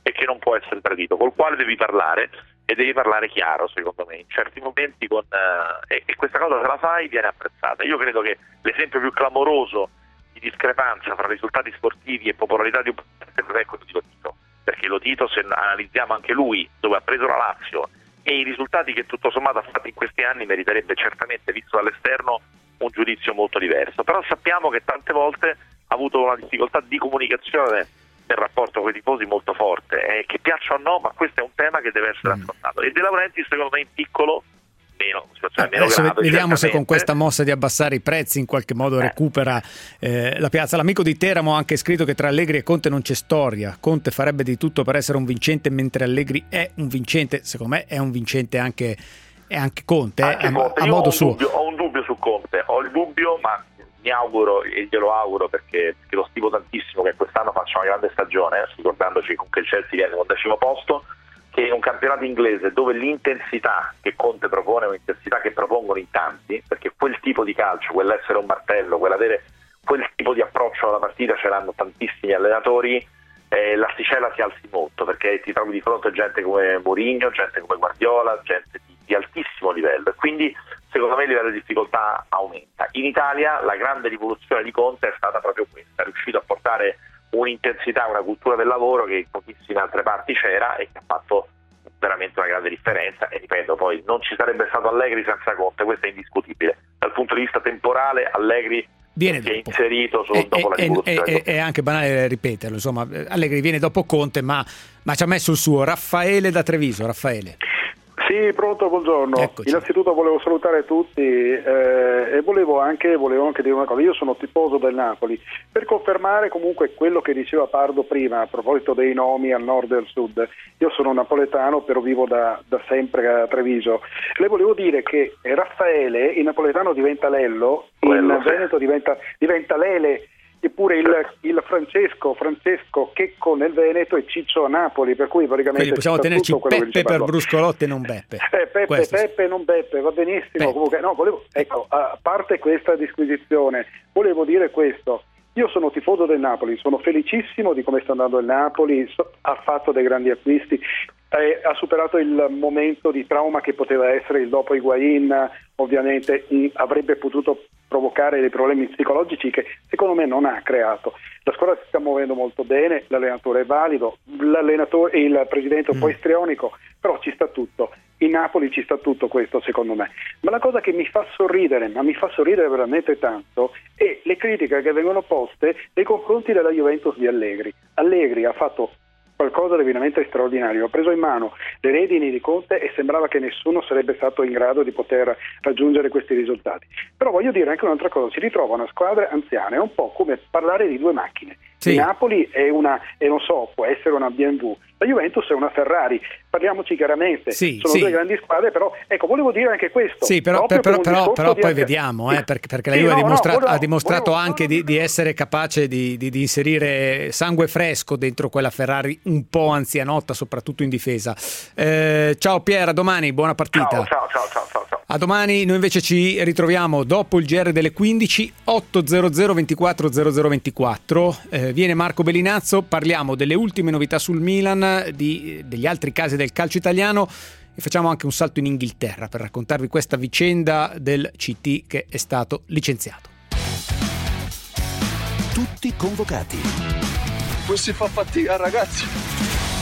H: e che non può essere tradito, col quale devi parlare e devi parlare chiaro, secondo me, in certi momenti e questa cosa, se la fai, viene apprezzata. Io credo che l'esempio più clamoroso di discrepanza fra risultati sportivi e popolarità di un partito è quello di Lotito, perché Lotito, se analizziamo anche lui, dove ha preso la Lazio e i risultati che tutto sommato ha fatto in questi anni, meriterebbe certamente, visto dall'esterno, un giudizio molto diverso. Però sappiamo che tante volte ha avuto una difficoltà di comunicazione nel rapporto con i tifosi molto forte, che piaccia o no, ma questo è un tema che deve essere affrontato. E De Laurentiis, secondo me, in piccolo meno
G: Adesso
H: grado,
G: vediamo se
H: certamente.
G: con questa mossa di abbassare i prezzi in qualche modo recupera la piazza. L'amico di Teramo ha anche scritto che tra Allegri e Conte non c'è storia. Conte farebbe di tutto per essere un vincente, mentre Allegri è un vincente. Secondo me è un vincente anche Conte,
H: anche Conte.
G: a
H: Io
G: modo suo.
H: Ho un dubbio su Conte, ho il dubbio, ma mi auguro e glielo auguro perché lo stimo tantissimo, che quest'anno faccia una grande stagione, ricordandoci che il Chelsea viene al 10° posto, che in un campionato inglese dove l'intensità che Conte propone è un'intensità che propongono in tanti, perché quel tipo di calcio, quell'essere un martello, quell'avere quel tipo di approccio alla partita ce l'hanno tantissimi allenatori, l'asticella si alzi molto, perché ti trovi di fronte a gente come Mourinho, gente come Guardiola, gente di altissimo livello, e quindi secondo me il livello di difficoltà aumenta. In Italia la grande rivoluzione di Conte è stata proprio questa, è riuscito a portare un'intensità, una cultura del lavoro che in pochissime altre parti c'era e che ha fatto veramente una grande differenza. E ripeto, poi non ci sarebbe stato Allegri senza Conte, questo è indiscutibile. Dal punto di vista temporale Allegri
G: viene
H: si è inserito solo dopo la rivoluzione.
G: È anche banale ripeterlo, insomma, Allegri viene dopo Conte, ma ci ha messo il suo. Raffaele da Treviso. Raffaele.
T: Sì, pronto, buongiorno.
G: Eccoci.
T: Innanzitutto volevo salutare tutti e volevo anche dire una cosa. Io sono tifoso del Napoli, per confermare comunque quello che diceva Pardo prima a proposito dei nomi al nord e al sud. Io sono napoletano, però vivo da sempre a Treviso. Le volevo dire che Raffaele in napoletano diventa Lello, in Veneto diventa Lele. Eppure il Francesco Checco nel Veneto e Ciccio a Napoli, per cui praticamente
G: quindi possiamo tenerci Peppe per Bruscolotti e non Beppe.
T: Peppe e non Beppe, va benissimo. Comunque, no, a parte questa disquisizione, volevo dire questo. Io sono tifoso del Napoli, sono felicissimo di come sta andando il Napoli, ha fatto dei grandi acquisti, ha superato il momento di trauma che poteva essere il dopo Higuaín, ovviamente avrebbe potuto provocare dei problemi psicologici che secondo me non ha creato. La squadra si sta muovendo molto bene, l'allenatore è valido, il presidente è un po' istrionico, però ci sta tutto. In Napoli ci sta tutto questo, secondo me. Ma la cosa che mi fa sorridere veramente tanto, è le critiche che vengono poste nei confronti della Juventus di Allegri. Allegri ha fatto qualcosa di veramente straordinario, ha preso in mano le redini di Conte e sembrava che nessuno sarebbe stato in grado di poter raggiungere questi risultati. Però voglio dire anche un'altra cosa, si ritrova una squadra anziana, è un po' come parlare di due macchine. Sì. Il Napoli è può essere una BMW, la Juventus è una Ferrari, parliamoci chiaramente, sono due grandi squadre, però ecco, volevo dire anche questo.
G: Sì, però poi vediamo, perché la Juve ha dimostrato anche di essere capace di inserire sangue fresco dentro quella Ferrari un po' anzianotta, soprattutto in difesa. Ciao Pier, a domani, buona partita.
H: Ciao.
G: A domani. Noi invece ci ritroviamo dopo il GR delle 15, 800 24 0024. Viene Marco Bellinazzo, parliamo delle ultime novità sul Milan, degli altri casi del calcio italiano e facciamo anche un salto in Inghilterra per raccontarvi questa vicenda del CT che è stato licenziato.
B: Tutti convocati.
P: Poi si fa fatica, ragazzi.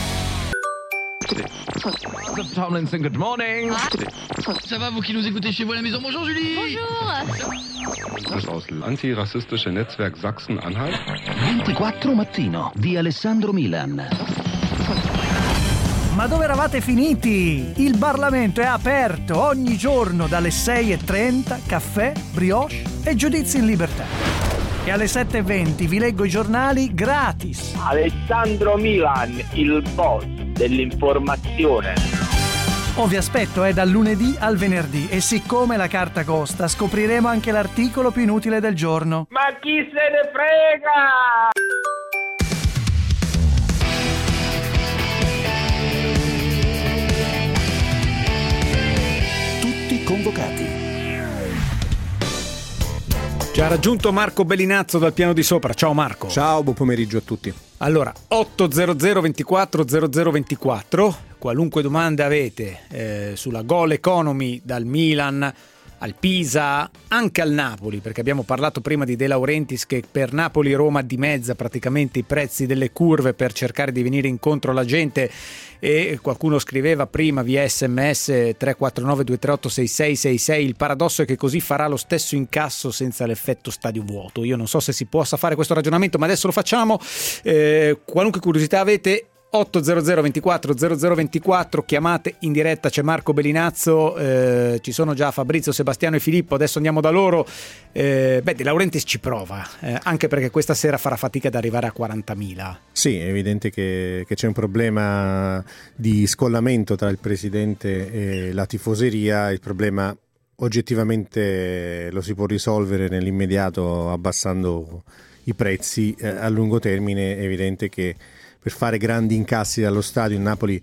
U: Tomlinson, good morning.
V: Ça va, vous qui nous écoutez chez vous à la maison? Bonjour Julie.
U: Bonjour. Das aus antirassistische Netzwerk Sachsen-Anhalt.
B: 24 mattino di Alessandro Milan.
W: Ma dove eravate finiti? Il Parlamento è aperto ogni giorno dalle 6:30, caffè, brioche e giudizi in libertà. E alle 7:20 vi leggo i giornali gratis.
X: Alessandro Milan, il boss dell'informazione.
W: Vi aspetto dal lunedì al venerdì e siccome la carta costa scopriremo anche l'articolo più inutile del giorno.
X: Ma chi se ne frega!
B: Tutti convocati.
G: Ci ha raggiunto Marco Bellinazzo dal piano di sopra. Ciao Marco.
C: Ciao, buon pomeriggio a tutti.
G: Allora, 800 24 0024, qualunque domanda avete sulla Goal Economy dal Milan al Pisa, anche al Napoli, perché abbiamo parlato prima di De Laurentiis che per Napoli-Roma dimezza praticamente i prezzi delle curve per cercare di venire incontro alla gente, e qualcuno scriveva prima via SMS 349 238 6666, il paradosso è che così farà lo stesso incasso senza l'effetto stadio vuoto. Io non so se si possa fare questo ragionamento, ma adesso lo facciamo. Qualunque curiosità avete, 800 24 0024, chiamate in diretta, c'è Marco Bellinazzo, ci sono già Fabrizio, Sebastiano e Filippo, adesso andiamo da loro. De Laurentiis ci prova, anche perché questa sera farà fatica ad arrivare a 40.000.
C: Sì, è evidente che c'è un problema di scollamento tra il presidente e la tifoseria. Il problema oggettivamente lo si può risolvere nell'immediato abbassando i prezzi. A lungo termine è evidente che per fare grandi incassi dallo stadio il Napoli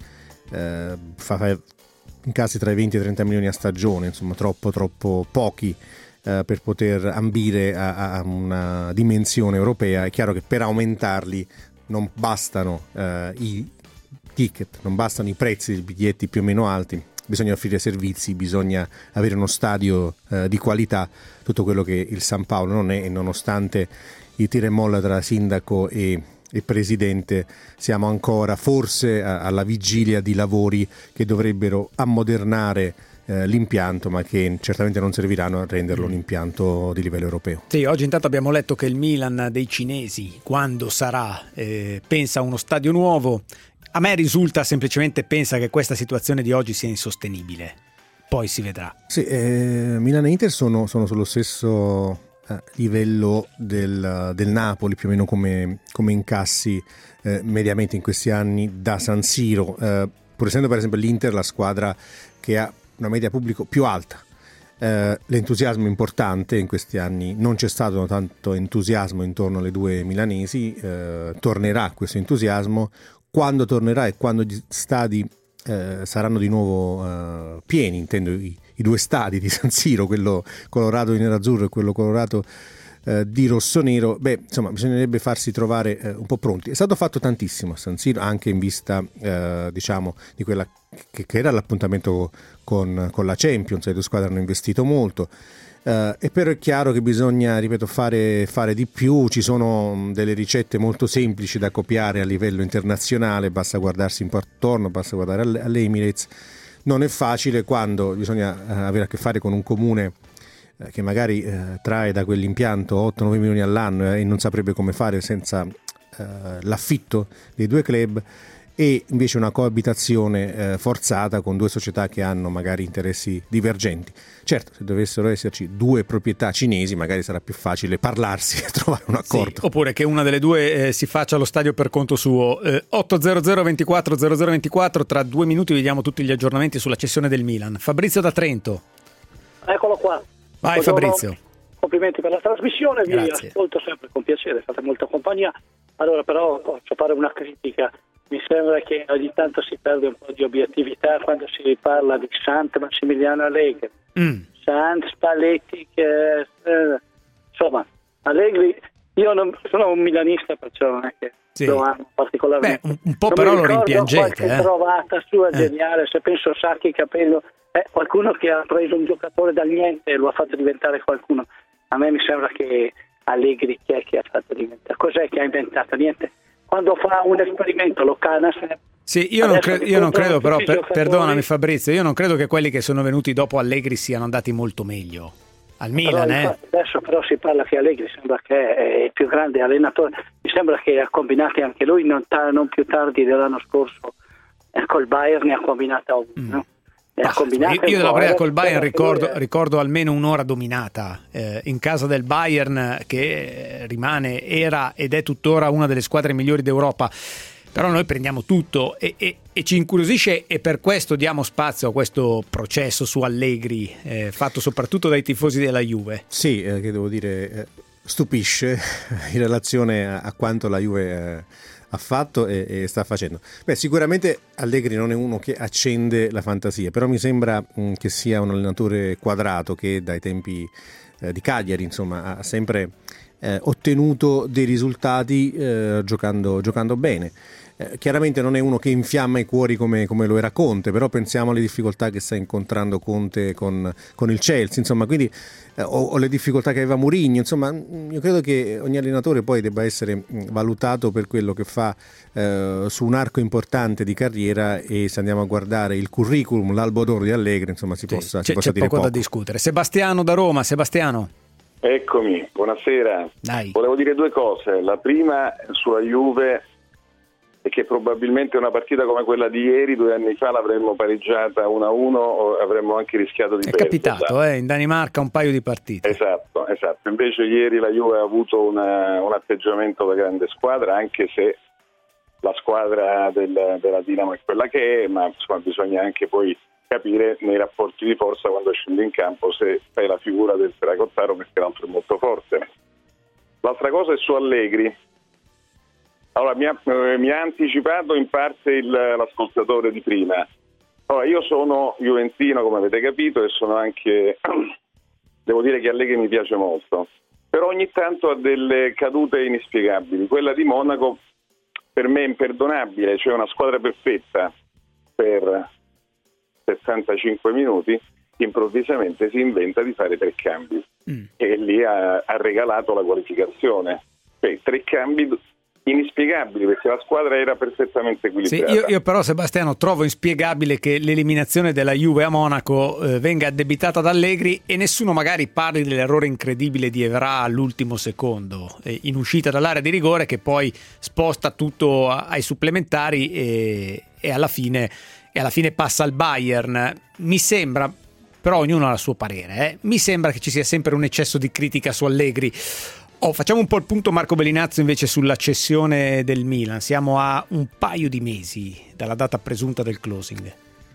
C: fa incassi tra i 20 e i 30 milioni a stagione, insomma troppo pochi per poter ambire a una dimensione europea. È chiaro che per aumentarli non bastano i ticket, non bastano i prezzi dei biglietti più o meno alti, bisogna offrire servizi, bisogna avere uno stadio di qualità, tutto quello che il San Paolo non è, e nonostante il tira e molla tra sindaco e presidente siamo ancora forse alla vigilia di lavori che dovrebbero ammodernare l'impianto, ma che certamente non serviranno a renderlo un impianto di livello europeo.
G: Sì, oggi intanto abbiamo letto che il Milan dei cinesi, quando sarà, pensa a uno stadio nuovo. A me risulta semplicemente, pensa che questa situazione di oggi sia insostenibile, poi si vedrà.
C: Sì, Milan e Inter sono sullo stesso livello del Napoli, più o meno come incassi mediamente in questi anni da San Siro, pur essendo per esempio l'Inter la squadra che ha una media pubblico più alta. L'entusiasmo è importante, in questi anni non c'è stato tanto entusiasmo intorno alle due milanesi, tornerà questo entusiasmo. Quando tornerà e quando gli stadi saranno di nuovo pieni, intendo i due stadi di San Siro, quello colorato di nerazzurro e quello colorato di rossonero, insomma bisognerebbe farsi trovare un po' pronti. È stato fatto tantissimo a San Siro, anche in vista diciamo di quella che era l'appuntamento con la Champions. Le due squadre hanno investito molto, e però è chiaro che bisogna, ripeto, fare di più. Ci sono delle ricette molto semplici da copiare a livello internazionale, basta guardarsi un po' attorno, basta guardare all'Emirates. Non è facile quando bisogna avere a che fare con un comune che magari trae da quell'impianto 8-9 milioni all'anno e non saprebbe come fare senza l'affitto dei due club, e invece una coabitazione forzata con due società che hanno magari interessi divergenti. Certo, se dovessero esserci due proprietà cinesi magari sarà più facile parlarsi e trovare un accordo.
G: Sì, oppure che una delle due si faccia lo stadio per conto suo. 800 24 0024, tra 2 minuti vediamo tutti gli aggiornamenti sulla cessione del Milan. Fabrizio da Trento.
E: Eccolo qua.
G: Vai Fabrizio.
E: Complimenti per la trasmissione, vi
G: Grazie.
E: ascolto sempre con piacere, fate molta compagnia. Allora però posso fare una critica. Mi sembra che ogni tanto si perde un po' di obiettività quando si parla di Sant Massimiliano Allegri, Sant Spalletti, insomma Allegri, io non sono un milanista, perciò non è che lo amo particolarmente.
G: Un po' però lo rimpiangete.
E: Qualche trovata sua geniale, se penso a Sacchi Capello, qualcuno che ha preso un giocatore dal niente e lo ha fatto diventare qualcuno. A me mi sembra che Allegri chi è che ha fatto diventare? Cos'è che ha inventato? Niente. Quando fa un esperimento lo cana.
G: Sì, io non credo però, perdonami Fabrizio, io non credo che quelli che sono venuti dopo Allegri siano andati molto meglio al Milan.
E: Adesso però si parla che Allegri sembra che è il più grande allenatore, mi sembra che ha combinati anche lui non più tardi dell'anno scorso col Bayern, ne ha combinata una, no?
G: Io della Brera col Bayern ricordo almeno un'ora dominata in casa del Bayern, che era ed è tuttora una delle squadre migliori d'Europa. Però noi prendiamo tutto e ci incuriosisce, e per questo diamo spazio a questo processo su Allegri fatto soprattutto dai tifosi della Juve.
C: Sì, che devo dire, stupisce in relazione a quanto la Juve ha fatto e sta facendo. Sicuramente Allegri non è uno che accende la fantasia, però mi sembra che sia un allenatore quadrato, che dai tempi di Cagliari, insomma, ha sempre ottenuto dei risultati giocando bene. Chiaramente non è uno che infiamma i cuori come lo era Conte, però pensiamo alle difficoltà che sta incontrando Conte con il Chelsea, insomma, quindi o le difficoltà che aveva Mourinho, insomma, io credo che ogni allenatore poi debba essere valutato per quello che fa su un arco importante di carriera, e se andiamo a guardare il curriculum, l'albo d'oro di Allegri, insomma, si possa dire
G: poco da discutere. Sebastiano da Roma. Sebastiano.
F: Eccomi, buonasera.
G: Dai.
F: Volevo dire due cose. La prima sulla Juve è che probabilmente una partita come quella di ieri, 2 anni fa, l'avremmo pareggiata 1-1 o avremmo anche rischiato di perdere.
G: È capitato in Danimarca un paio di partite.
F: Esatto. Invece ieri la Juve ha avuto un atteggiamento da grande squadra, anche se la squadra della Dinamo è quella che è, ma insomma bisogna anche poi capire nei rapporti di forza quando scendi in campo se fai la figura del Tracottaro, perché l'altro è molto forte. L'altra cosa è su Allegri. Allora, mi ha anticipato in parte l'ascoltatore di prima. Allora, io sono juventino, come avete capito, e sono anche, devo dire che Allegri mi piace molto, però ogni tanto ha delle cadute inspiegabili. Quella di Monaco per me è imperdonabile, cioè una squadra perfetta per 75 minuti, improvvisamente si inventa di fare 3 cambi e lì ha regalato la qualificazione. Cioè, 3 cambi inspiegabili, perché la squadra era perfettamente equilibrata.
G: Sì, io però, Sebastiano, trovo inspiegabile che l'eliminazione della Juve a Monaco venga addebitata ad Allegri e nessuno magari parli dell'errore incredibile di Evra all'ultimo secondo in uscita dall'area di rigore, che poi sposta tutto ai supplementari e alla fine passa al Bayern. Mi sembra, però ognuno ha il suo parere, mi sembra che ci sia sempre un eccesso di critica su Allegri. Facciamo un po' il punto, Marco Bellinazzo, invece sulla cessione del Milan. Siamo a un paio di mesi dalla data presunta del closing.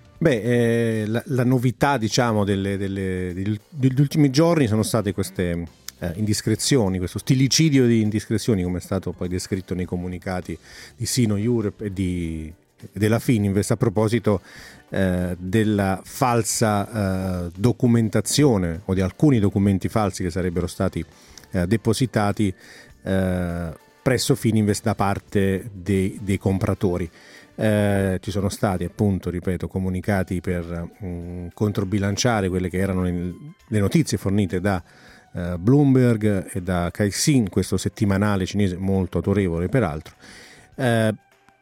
C: La novità, diciamo, degli ultimi giorni sono state queste indiscrezioni, questo stilicidio di indiscrezioni, come è stato poi descritto nei comunicati di Sino Europe e della Fininvest, a proposito della falsa documentazione o di alcuni documenti falsi che sarebbero stati depositati presso Fininvest da parte dei compratori. Ci sono stati, appunto, ripeto, comunicati per controbilanciare quelle che erano le notizie fornite da Bloomberg e da Caixin, questo settimanale cinese molto autorevole peraltro, per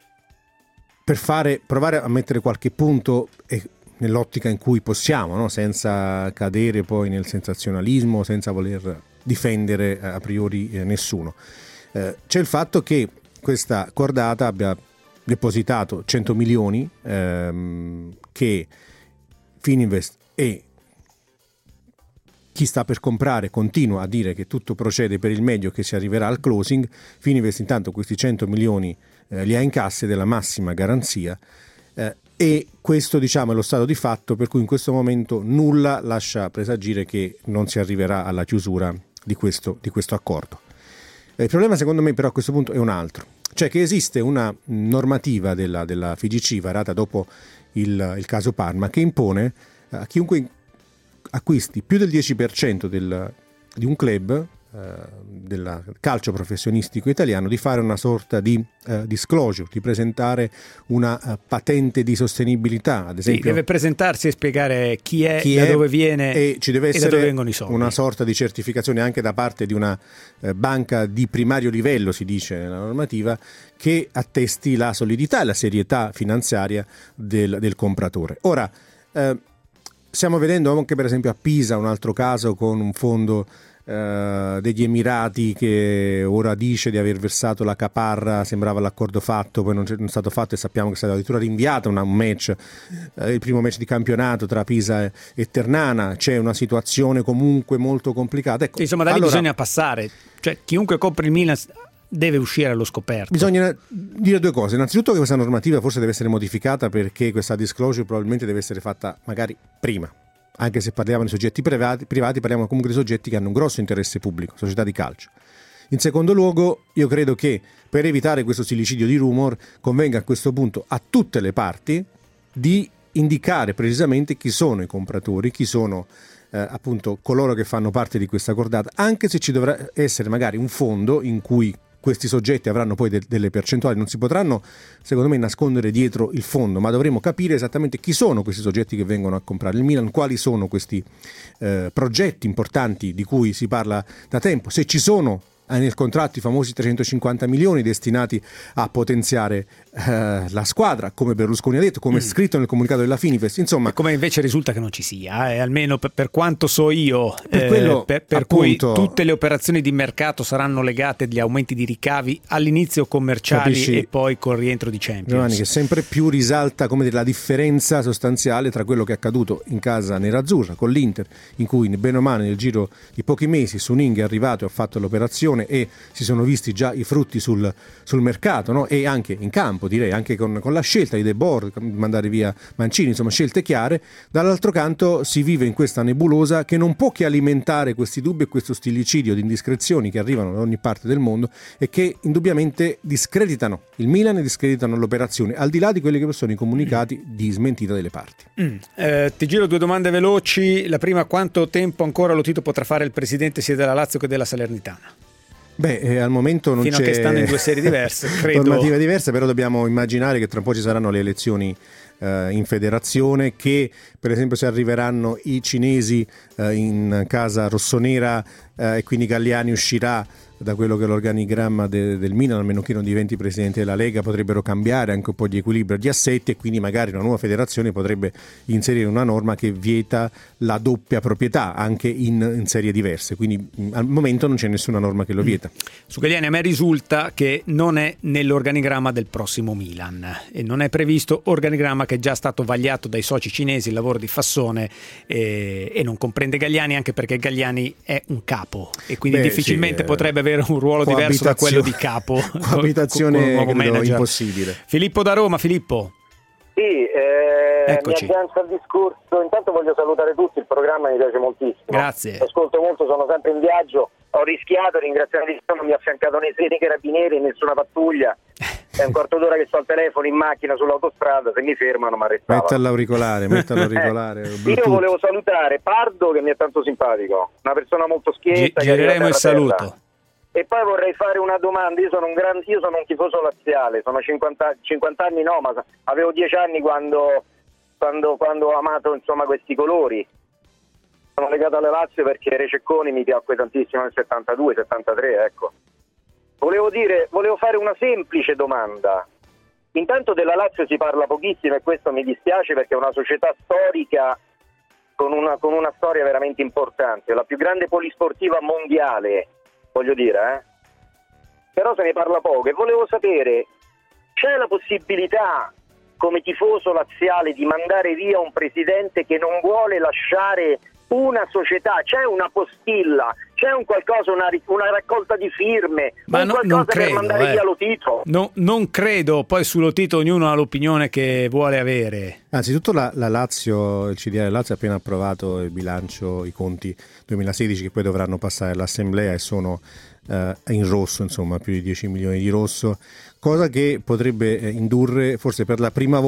C: provare a mettere qualche punto nell'ottica in cui possiamo, no? Senza cadere poi nel sensazionalismo, senza voler difendere a priori nessuno. C'è il fatto che questa cordata abbia depositato 100 milioni che Fininvest e chi sta per comprare continua a dire che tutto procede per il meglio, che si arriverà al closing. Fininvest intanto questi 100 milioni li ha in casse della massima garanzia, e questo, diciamo, è lo stato di fatto, per cui in questo momento nulla lascia presagire che non si arriverà alla chiusura di questo accordo. Il problema, secondo me, però a questo punto è un altro, cioè che esiste una normativa della FIGC varata dopo il caso Parma, che impone a chiunque acquisti più del 10% di un club del calcio professionistico italiano di fare una sorta di disclosure, di presentare una patente di sostenibilità, ad esempio.
G: Sì, deve presentarsi e spiegare chi è, da dove viene
C: e ci deve essere
G: da dove vengono i soldi.
C: Una sorta di certificazione anche da parte di una banca di primario livello, si dice nella normativa, che attesti la solidità e la serietà finanziaria del compratore. Ora, stiamo vedendo anche per esempio a Pisa un altro caso con un fondo degli Emirati che ora dice di aver versato la caparra, sembrava l'accordo fatto, poi non è stato fatto e sappiamo che è stato addirittura rinviato un match, il primo match di campionato tra Pisa e Ternana. C'è una situazione comunque molto complicata. Ecco,
G: insomma, da lì bisogna passare, cioè chiunque compri il Milan deve uscire allo scoperto.
C: Bisogna dire due cose: innanzitutto che questa normativa forse deve essere modificata, perché questa disclosure probabilmente deve essere fatta magari prima. Anche se parliamo di soggetti privati, parliamo comunque di soggetti che hanno un grosso interesse pubblico, società di calcio. In secondo luogo, io credo che per evitare questo stillicidio di rumor convenga a questo punto a tutte le parti di indicare precisamente chi sono i compratori, chi sono appunto coloro che fanno parte di questa cordata, anche se ci dovrà essere magari un fondo in cui questi soggetti avranno poi delle percentuali. Non si potranno, secondo me, nascondere dietro il fondo, ma dovremo capire esattamente chi sono questi soggetti che vengono a comprare il Milan, quali sono questi progetti importanti di cui si parla da tempo, se ci sono nel contratto i famosi 350 milioni destinati a potenziare la squadra, come Berlusconi ha detto, come è scritto nel comunicato della Finifest, insomma.
G: Come invece risulta che non ci sia, almeno per quanto so io,
C: per
G: cui tutte le operazioni di mercato saranno legate agli aumenti di ricavi all'inizio commerciali, capisci, e poi col rientro di Champions.
C: Giovanni, che sempre più risalta, come dire, la differenza sostanziale tra quello che è accaduto in casa nerazzurra con l'Inter, in cui bene o male nel giro di pochi mesi Suning è arrivato e ha fatto l'operazione e si sono visti già i frutti sul mercato, no? E anche in campo, direi, anche con la scelta di De Boer, mandare via Mancini, insomma scelte chiare. Dall'altro canto si vive in questa nebulosa che non può che alimentare questi dubbi e questo stillicidio di indiscrezioni che arrivano da ogni parte del mondo e che indubbiamente discreditano il Milan e discreditano l'operazione, al di là di quelli che sono i comunicati di smentita delle parti.
G: Ti giro due domande veloci. La prima: quanto tempo ancora Lotito potrà fare il presidente sia della Lazio che della Salernitana?
C: Al momento non
G: fino
C: c'è,
G: a che stanno in due serie diverse, credo.
C: Normative diverse, però dobbiamo immaginare che tra un po' ci saranno le elezioni in federazione, che per esempio se arriveranno i cinesi in casa rossonera e quindi Galliani uscirà da quello che è l'organigramma del Milan, almeno che non diventi presidente della Lega, potrebbero cambiare anche un po' di equilibrio di assetti e quindi magari una nuova federazione potrebbe inserire una norma che vieta la doppia proprietà anche in serie diverse, quindi al momento non c'è nessuna norma che lo vieta.
G: Su Galliani a me risulta che non è nell'organigramma del prossimo Milan e non è previsto organigramma che è già stato vagliato dai soci cinesi, il lavoro di Fassone, e non comprende Galliani, anche perché Galliani è un capo e quindi difficilmente potrebbe avere un ruolo diverso da quello di capo.
C: Coabitazione impossibile.
G: Filippo da Roma. Filippo.
D: Sì, mi aggancio al discorso. Intanto voglio salutare tutti, il programma mi piace moltissimo.
G: Grazie.
D: Ascolto molto, sono sempre in viaggio. Ho rischiato, ringraziando, non mi ha affiancato né sei né carabinieri, nessuna pattuglia. È un quarto d'ora che sto al telefono in macchina sull'autostrada, se mi fermano mi arrestano.
C: Metta l'auricolare.
D: Io volevo salutare Pardo, che mi è tanto simpatico, una persona molto schietta.
G: Gireremo il saluto.
D: E poi vorrei fare una domanda. Io sono un tifoso laziale, sono 50 anni, no, ma avevo 10 anni quando ho amato, insomma, questi colori. Sono legato alle Lazio perché Rececconi mi piacque tantissimo nel 72, 73, ecco. Volevo fare una semplice domanda. Intanto della Lazio si parla pochissimo e questo mi dispiace perché è una società storica con una storia veramente importante, la più grande polisportiva mondiale, voglio dire, però se ne parla poco e volevo sapere, c'è la possibilità come tifoso laziale di mandare via un presidente che non vuole lasciare una società? C'è una postilla, c'è un qualcosa, una raccolta di firme, non credo, per mandare via Lotito?
G: Non credo, poi su Lotito ognuno ha l'opinione che vuole avere.
C: Anzitutto la Lazio, il CDA Lazio ha appena approvato il bilancio, i conti 2016 che poi dovranno passare all'assemblea e sono in rosso, insomma più di 10 milioni di rosso, cosa che potrebbe indurre forse per la prima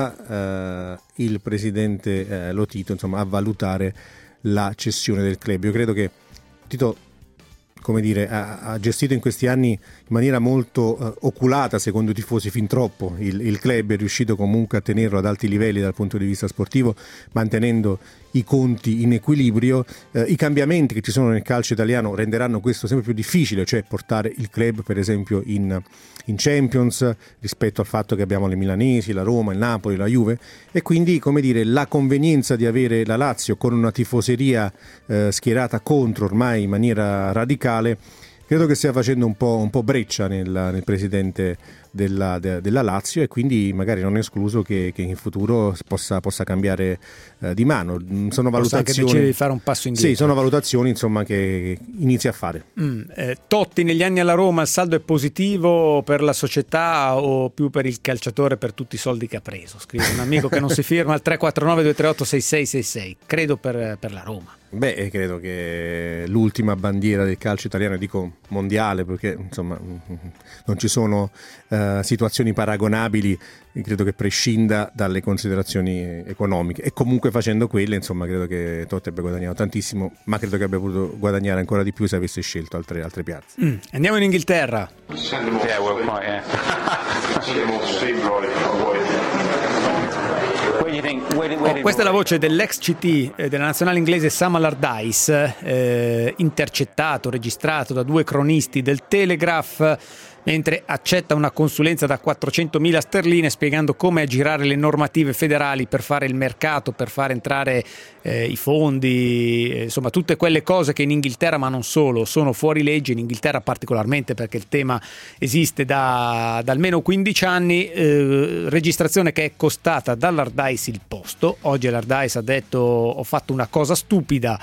C: volta il presidente Lotito, insomma, a valutare la cessione del club. Io credo che Tito, come dire, ha gestito in questi anni in maniera molto oculata, secondo i tifosi fin troppo, il club, è riuscito comunque a tenerlo ad alti livelli dal punto di vista sportivo, mantenendo i conti in equilibrio. I cambiamenti che ci sono nel calcio italiano renderanno questo sempre più difficile, cioè portare il club per esempio in Champions, rispetto al fatto che abbiamo le milanesi, la Roma, il Napoli, la Juve, e quindi, come dire, la convenienza di avere la Lazio con una tifoseria schierata contro ormai in maniera radicale, credo che stia facendo un po' breccia nel presidente della Lazio, e quindi magari non è escluso che in futuro possa cambiare di mano. Sono valutazioni,
G: anche decidere di fare un passo indietro.
C: Sì, sono valutazioni, insomma, che inizia a fare.
G: Totti negli anni alla Roma, il saldo è positivo per la società o più per il calciatore per tutti i soldi che ha preso? Scrive un amico che non si firma al 349 238 6666. Credo per la Roma.
C: Credo che l'ultima bandiera del calcio italiano, dico mondiale, perché insomma non ci sono situazioni paragonabili, credo che prescinda dalle considerazioni economiche, e comunque facendo quelle, insomma, credo che Totti abbia guadagnato tantissimo, ma credo che abbia potuto guadagnare ancora di più se avesse scelto altre piazze.
G: Andiamo in Inghilterra. Questa è la voce dell'ex CT della nazionale inglese Sam Allardyce, intercettato, registrato da 2 cronisti del Telegraph mentre accetta una consulenza da 400.000 sterline spiegando come aggirare le normative federali per fare il mercato, per far entrare i fondi, insomma tutte quelle cose che in Inghilterra, ma non solo, sono fuori legge, in Inghilterra particolarmente perché il tema esiste da almeno 15 anni, registrazione che è costata dall'Allardyce il posto. Oggi Allardyce ha detto: ho fatto una cosa stupida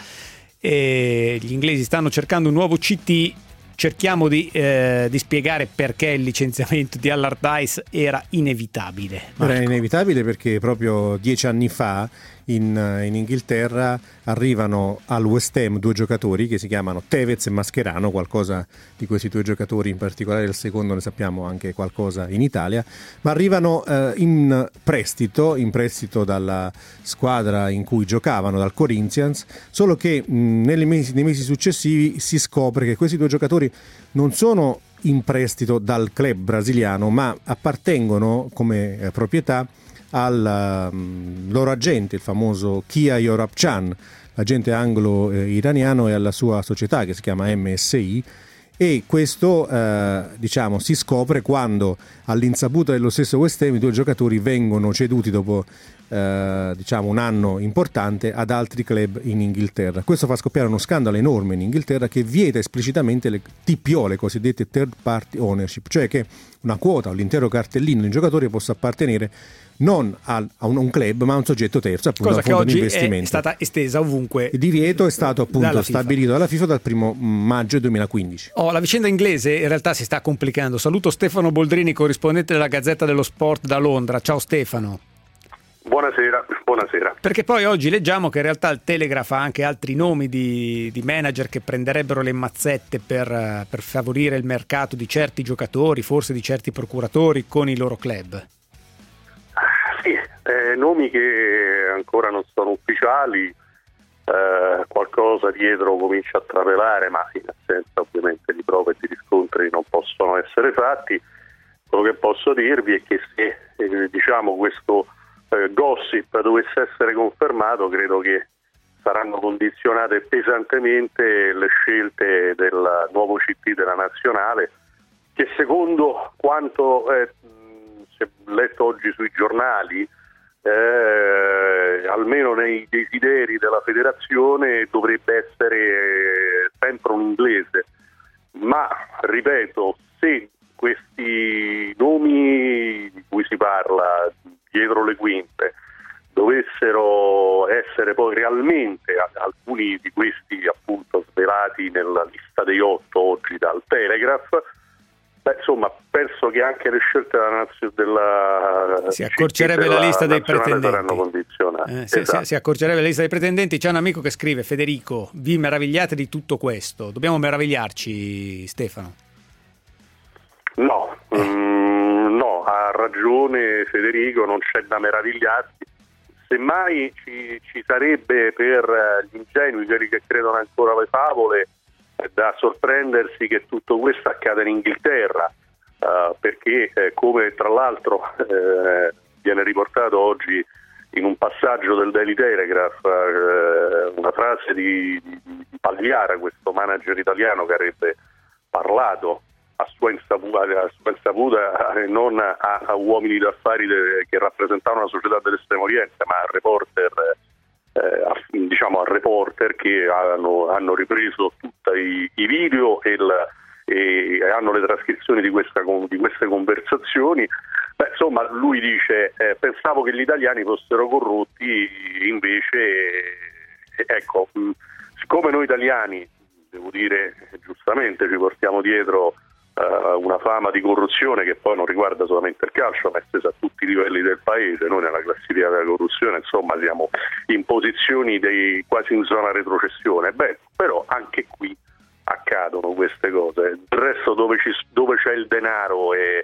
G: e gli inglesi stanno cercando un nuovo CT. Cerchiamo di spiegare perché il licenziamento di Allardyce era inevitabile.
C: Era inevitabile perché proprio 10 anni fa in Inghilterra arrivano al West Ham 2 giocatori che si chiamano Tevez e Mascherano. Qualcosa di questi 2 giocatori, in particolare il secondo, ne sappiamo anche qualcosa in Italia, ma arrivano in prestito dalla squadra in cui giocavano, dal Corinthians, solo che nei mesi successivi si scopre che questi 2 giocatori non sono in prestito dal club brasiliano, ma appartengono come proprietà al loro agente, il famoso Kia Yorapchan, l'agente anglo-iraniano, e alla sua società che si chiama MSI, e questo si scopre quando, all'insaputa dello stesso West Ham, i 2 giocatori vengono ceduti dopo un anno importante ad altri club in Inghilterra. Questo fa scoppiare uno scandalo enorme in Inghilterra che vieta esplicitamente le TPO, le cosiddette third party ownership, cioè che una quota o l'intero cartellino di un giocatore possa appartenere non a un club ma a un soggetto terzo, appunto
G: cosa
C: un fondo
G: che oggi
C: di investimento.
G: È stata estesa ovunque.
C: Il divieto è stato appunto stabilito dalla FIFA dal 1 maggio 2015.
G: La vicenda inglese in realtà si sta complicando. Saluto Stefano Boldrini, corrispondente della Gazzetta dello Sport da Londra. Ciao Stefano.
I: Buonasera.
G: Perché poi oggi leggiamo che in realtà il Telegraph ha anche altri nomi di manager che prenderebbero le mazzette per favorire il mercato di certi giocatori, forse di certi procuratori con i loro club.
I: Sì, nomi che ancora non sono ufficiali, qualcosa dietro comincia a trapelare, ma in assenza ovviamente di prove e di riscontri non possono essere fatti. Quello che posso dirvi è che se questo gossip dovesse essere confermato, credo che saranno condizionate pesantemente le scelte del nuovo CT della nazionale, che secondo quanto si è letto oggi sui giornali, almeno nei desideri della federazione, dovrebbe essere sempre un inglese. Ma ripeto, se questi nomi di cui si parla dietro le quinte dovessero essere poi realmente alcuni di questi appunto svelati nella lista dei 8 oggi dal Telegraph, penso che anche le scelte della
G: si accorcerebbe la lista dei pretendenti,
I: saranno condizionate. Esatto.
G: Si accorcerebbe la lista dei pretendenti. C'è un amico che scrive: Federico, vi meravigliate di tutto questo? Dobbiamo meravigliarci, Stefano?
I: No, ha ragione Federico, non c'è da meravigliarsi. Semmai ci sarebbe per gli ingenui, quelli che credono ancora alle favole, da sorprendersi che tutto questo accada in Inghilterra, perché come tra l'altro viene riportato oggi in un passaggio del Daily Telegraph, una frase di Pagliara, questo manager italiano che avrebbe parlato a sua insaputa non a uomini d'affari che rappresentavano la società dell'Estremo Oriente, ma a reporter, al reporter che hanno ripreso tutti i video e hanno le trascrizioni di queste conversazioni. Lui dice: pensavo che gli italiani fossero corrotti, invece siccome noi italiani, devo dire giustamente, ci portiamo dietro una fama di corruzione che poi non riguarda solamente il calcio, ma è estesa a tutti i livelli del paese. Noi nella classifica della corruzione siamo in posizioni quasi in zona retrocessione. Però anche qui accadono queste cose. Del resto dove c'è il denaro e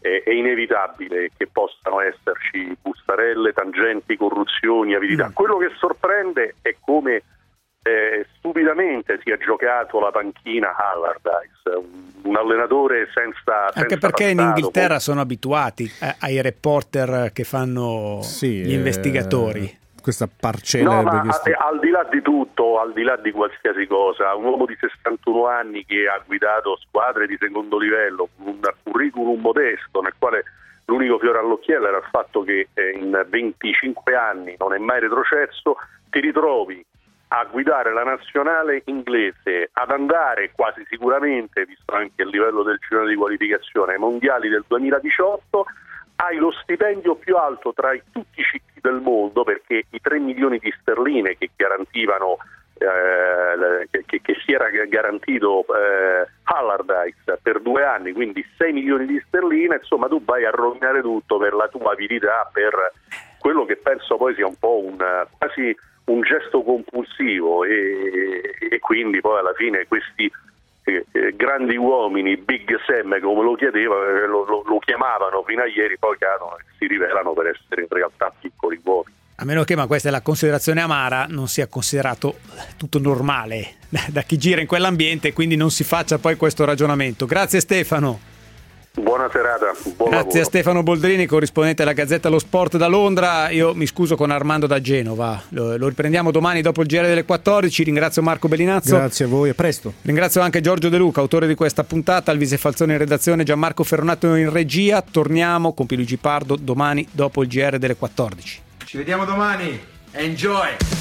I: è inevitabile che possano esserci bustarelle, tangenti, corruzioni, avidità. Quello che sorprende è come stupidamente si è giocato la panchina Allardyce, un allenatore senza
G: anche perché
I: passato.
G: In Inghilterra sono abituati ai reporter che fanno gli investigatori.
C: Questa parcella.
I: No, ma al di là di tutto, al di là di qualsiasi cosa, un uomo di 61 anni che ha guidato squadre di secondo livello, con un curriculum modesto nel quale l'unico fiore all'occhiello era il fatto che in 25 anni non è mai retrocesso, ti ritrovi a guidare la nazionale inglese, ad andare quasi sicuramente, visto anche il livello del girone di qualificazione, ai mondiali del 2018, hai lo stipendio più alto tra tutti i CT del mondo, perché i 3 milioni di sterline che garantivano che si era garantito Allardyce per 2 anni, quindi 6 milioni di sterline, insomma tu vai a rovinare tutto per la tua avidità, per quello che penso poi sia un po' quasi un gesto compulsivo e quindi poi alla fine questi grandi uomini, Big Sam come lo chiamavano fino a ieri, poi cadono e si rivelano per essere in realtà piccoli uomini.
G: A meno che, ma questa è la considerazione amara, non sia considerato tutto normale da chi gira in quell'ambiente e quindi non si faccia poi questo ragionamento. Grazie Stefano.
I: Buona serata, buon
G: Grazie
I: lavoro.
G: a Stefano Boldrini, corrispondente della Gazzetta Lo Sport da Londra. Io mi scuso con Armando da Genova, lo riprendiamo domani dopo il GR delle 14. Ringrazio Marco Bellinazzo.
C: Grazie a voi, a presto.
G: Ringrazio anche Giorgio De Luca, autore di questa puntata, Alvise Falzone in redazione, Gianmarco Ferronato in regia. Torniamo con Pierluigi Pardo domani dopo il GR delle 14.
A: Ci vediamo domani. Enjoy!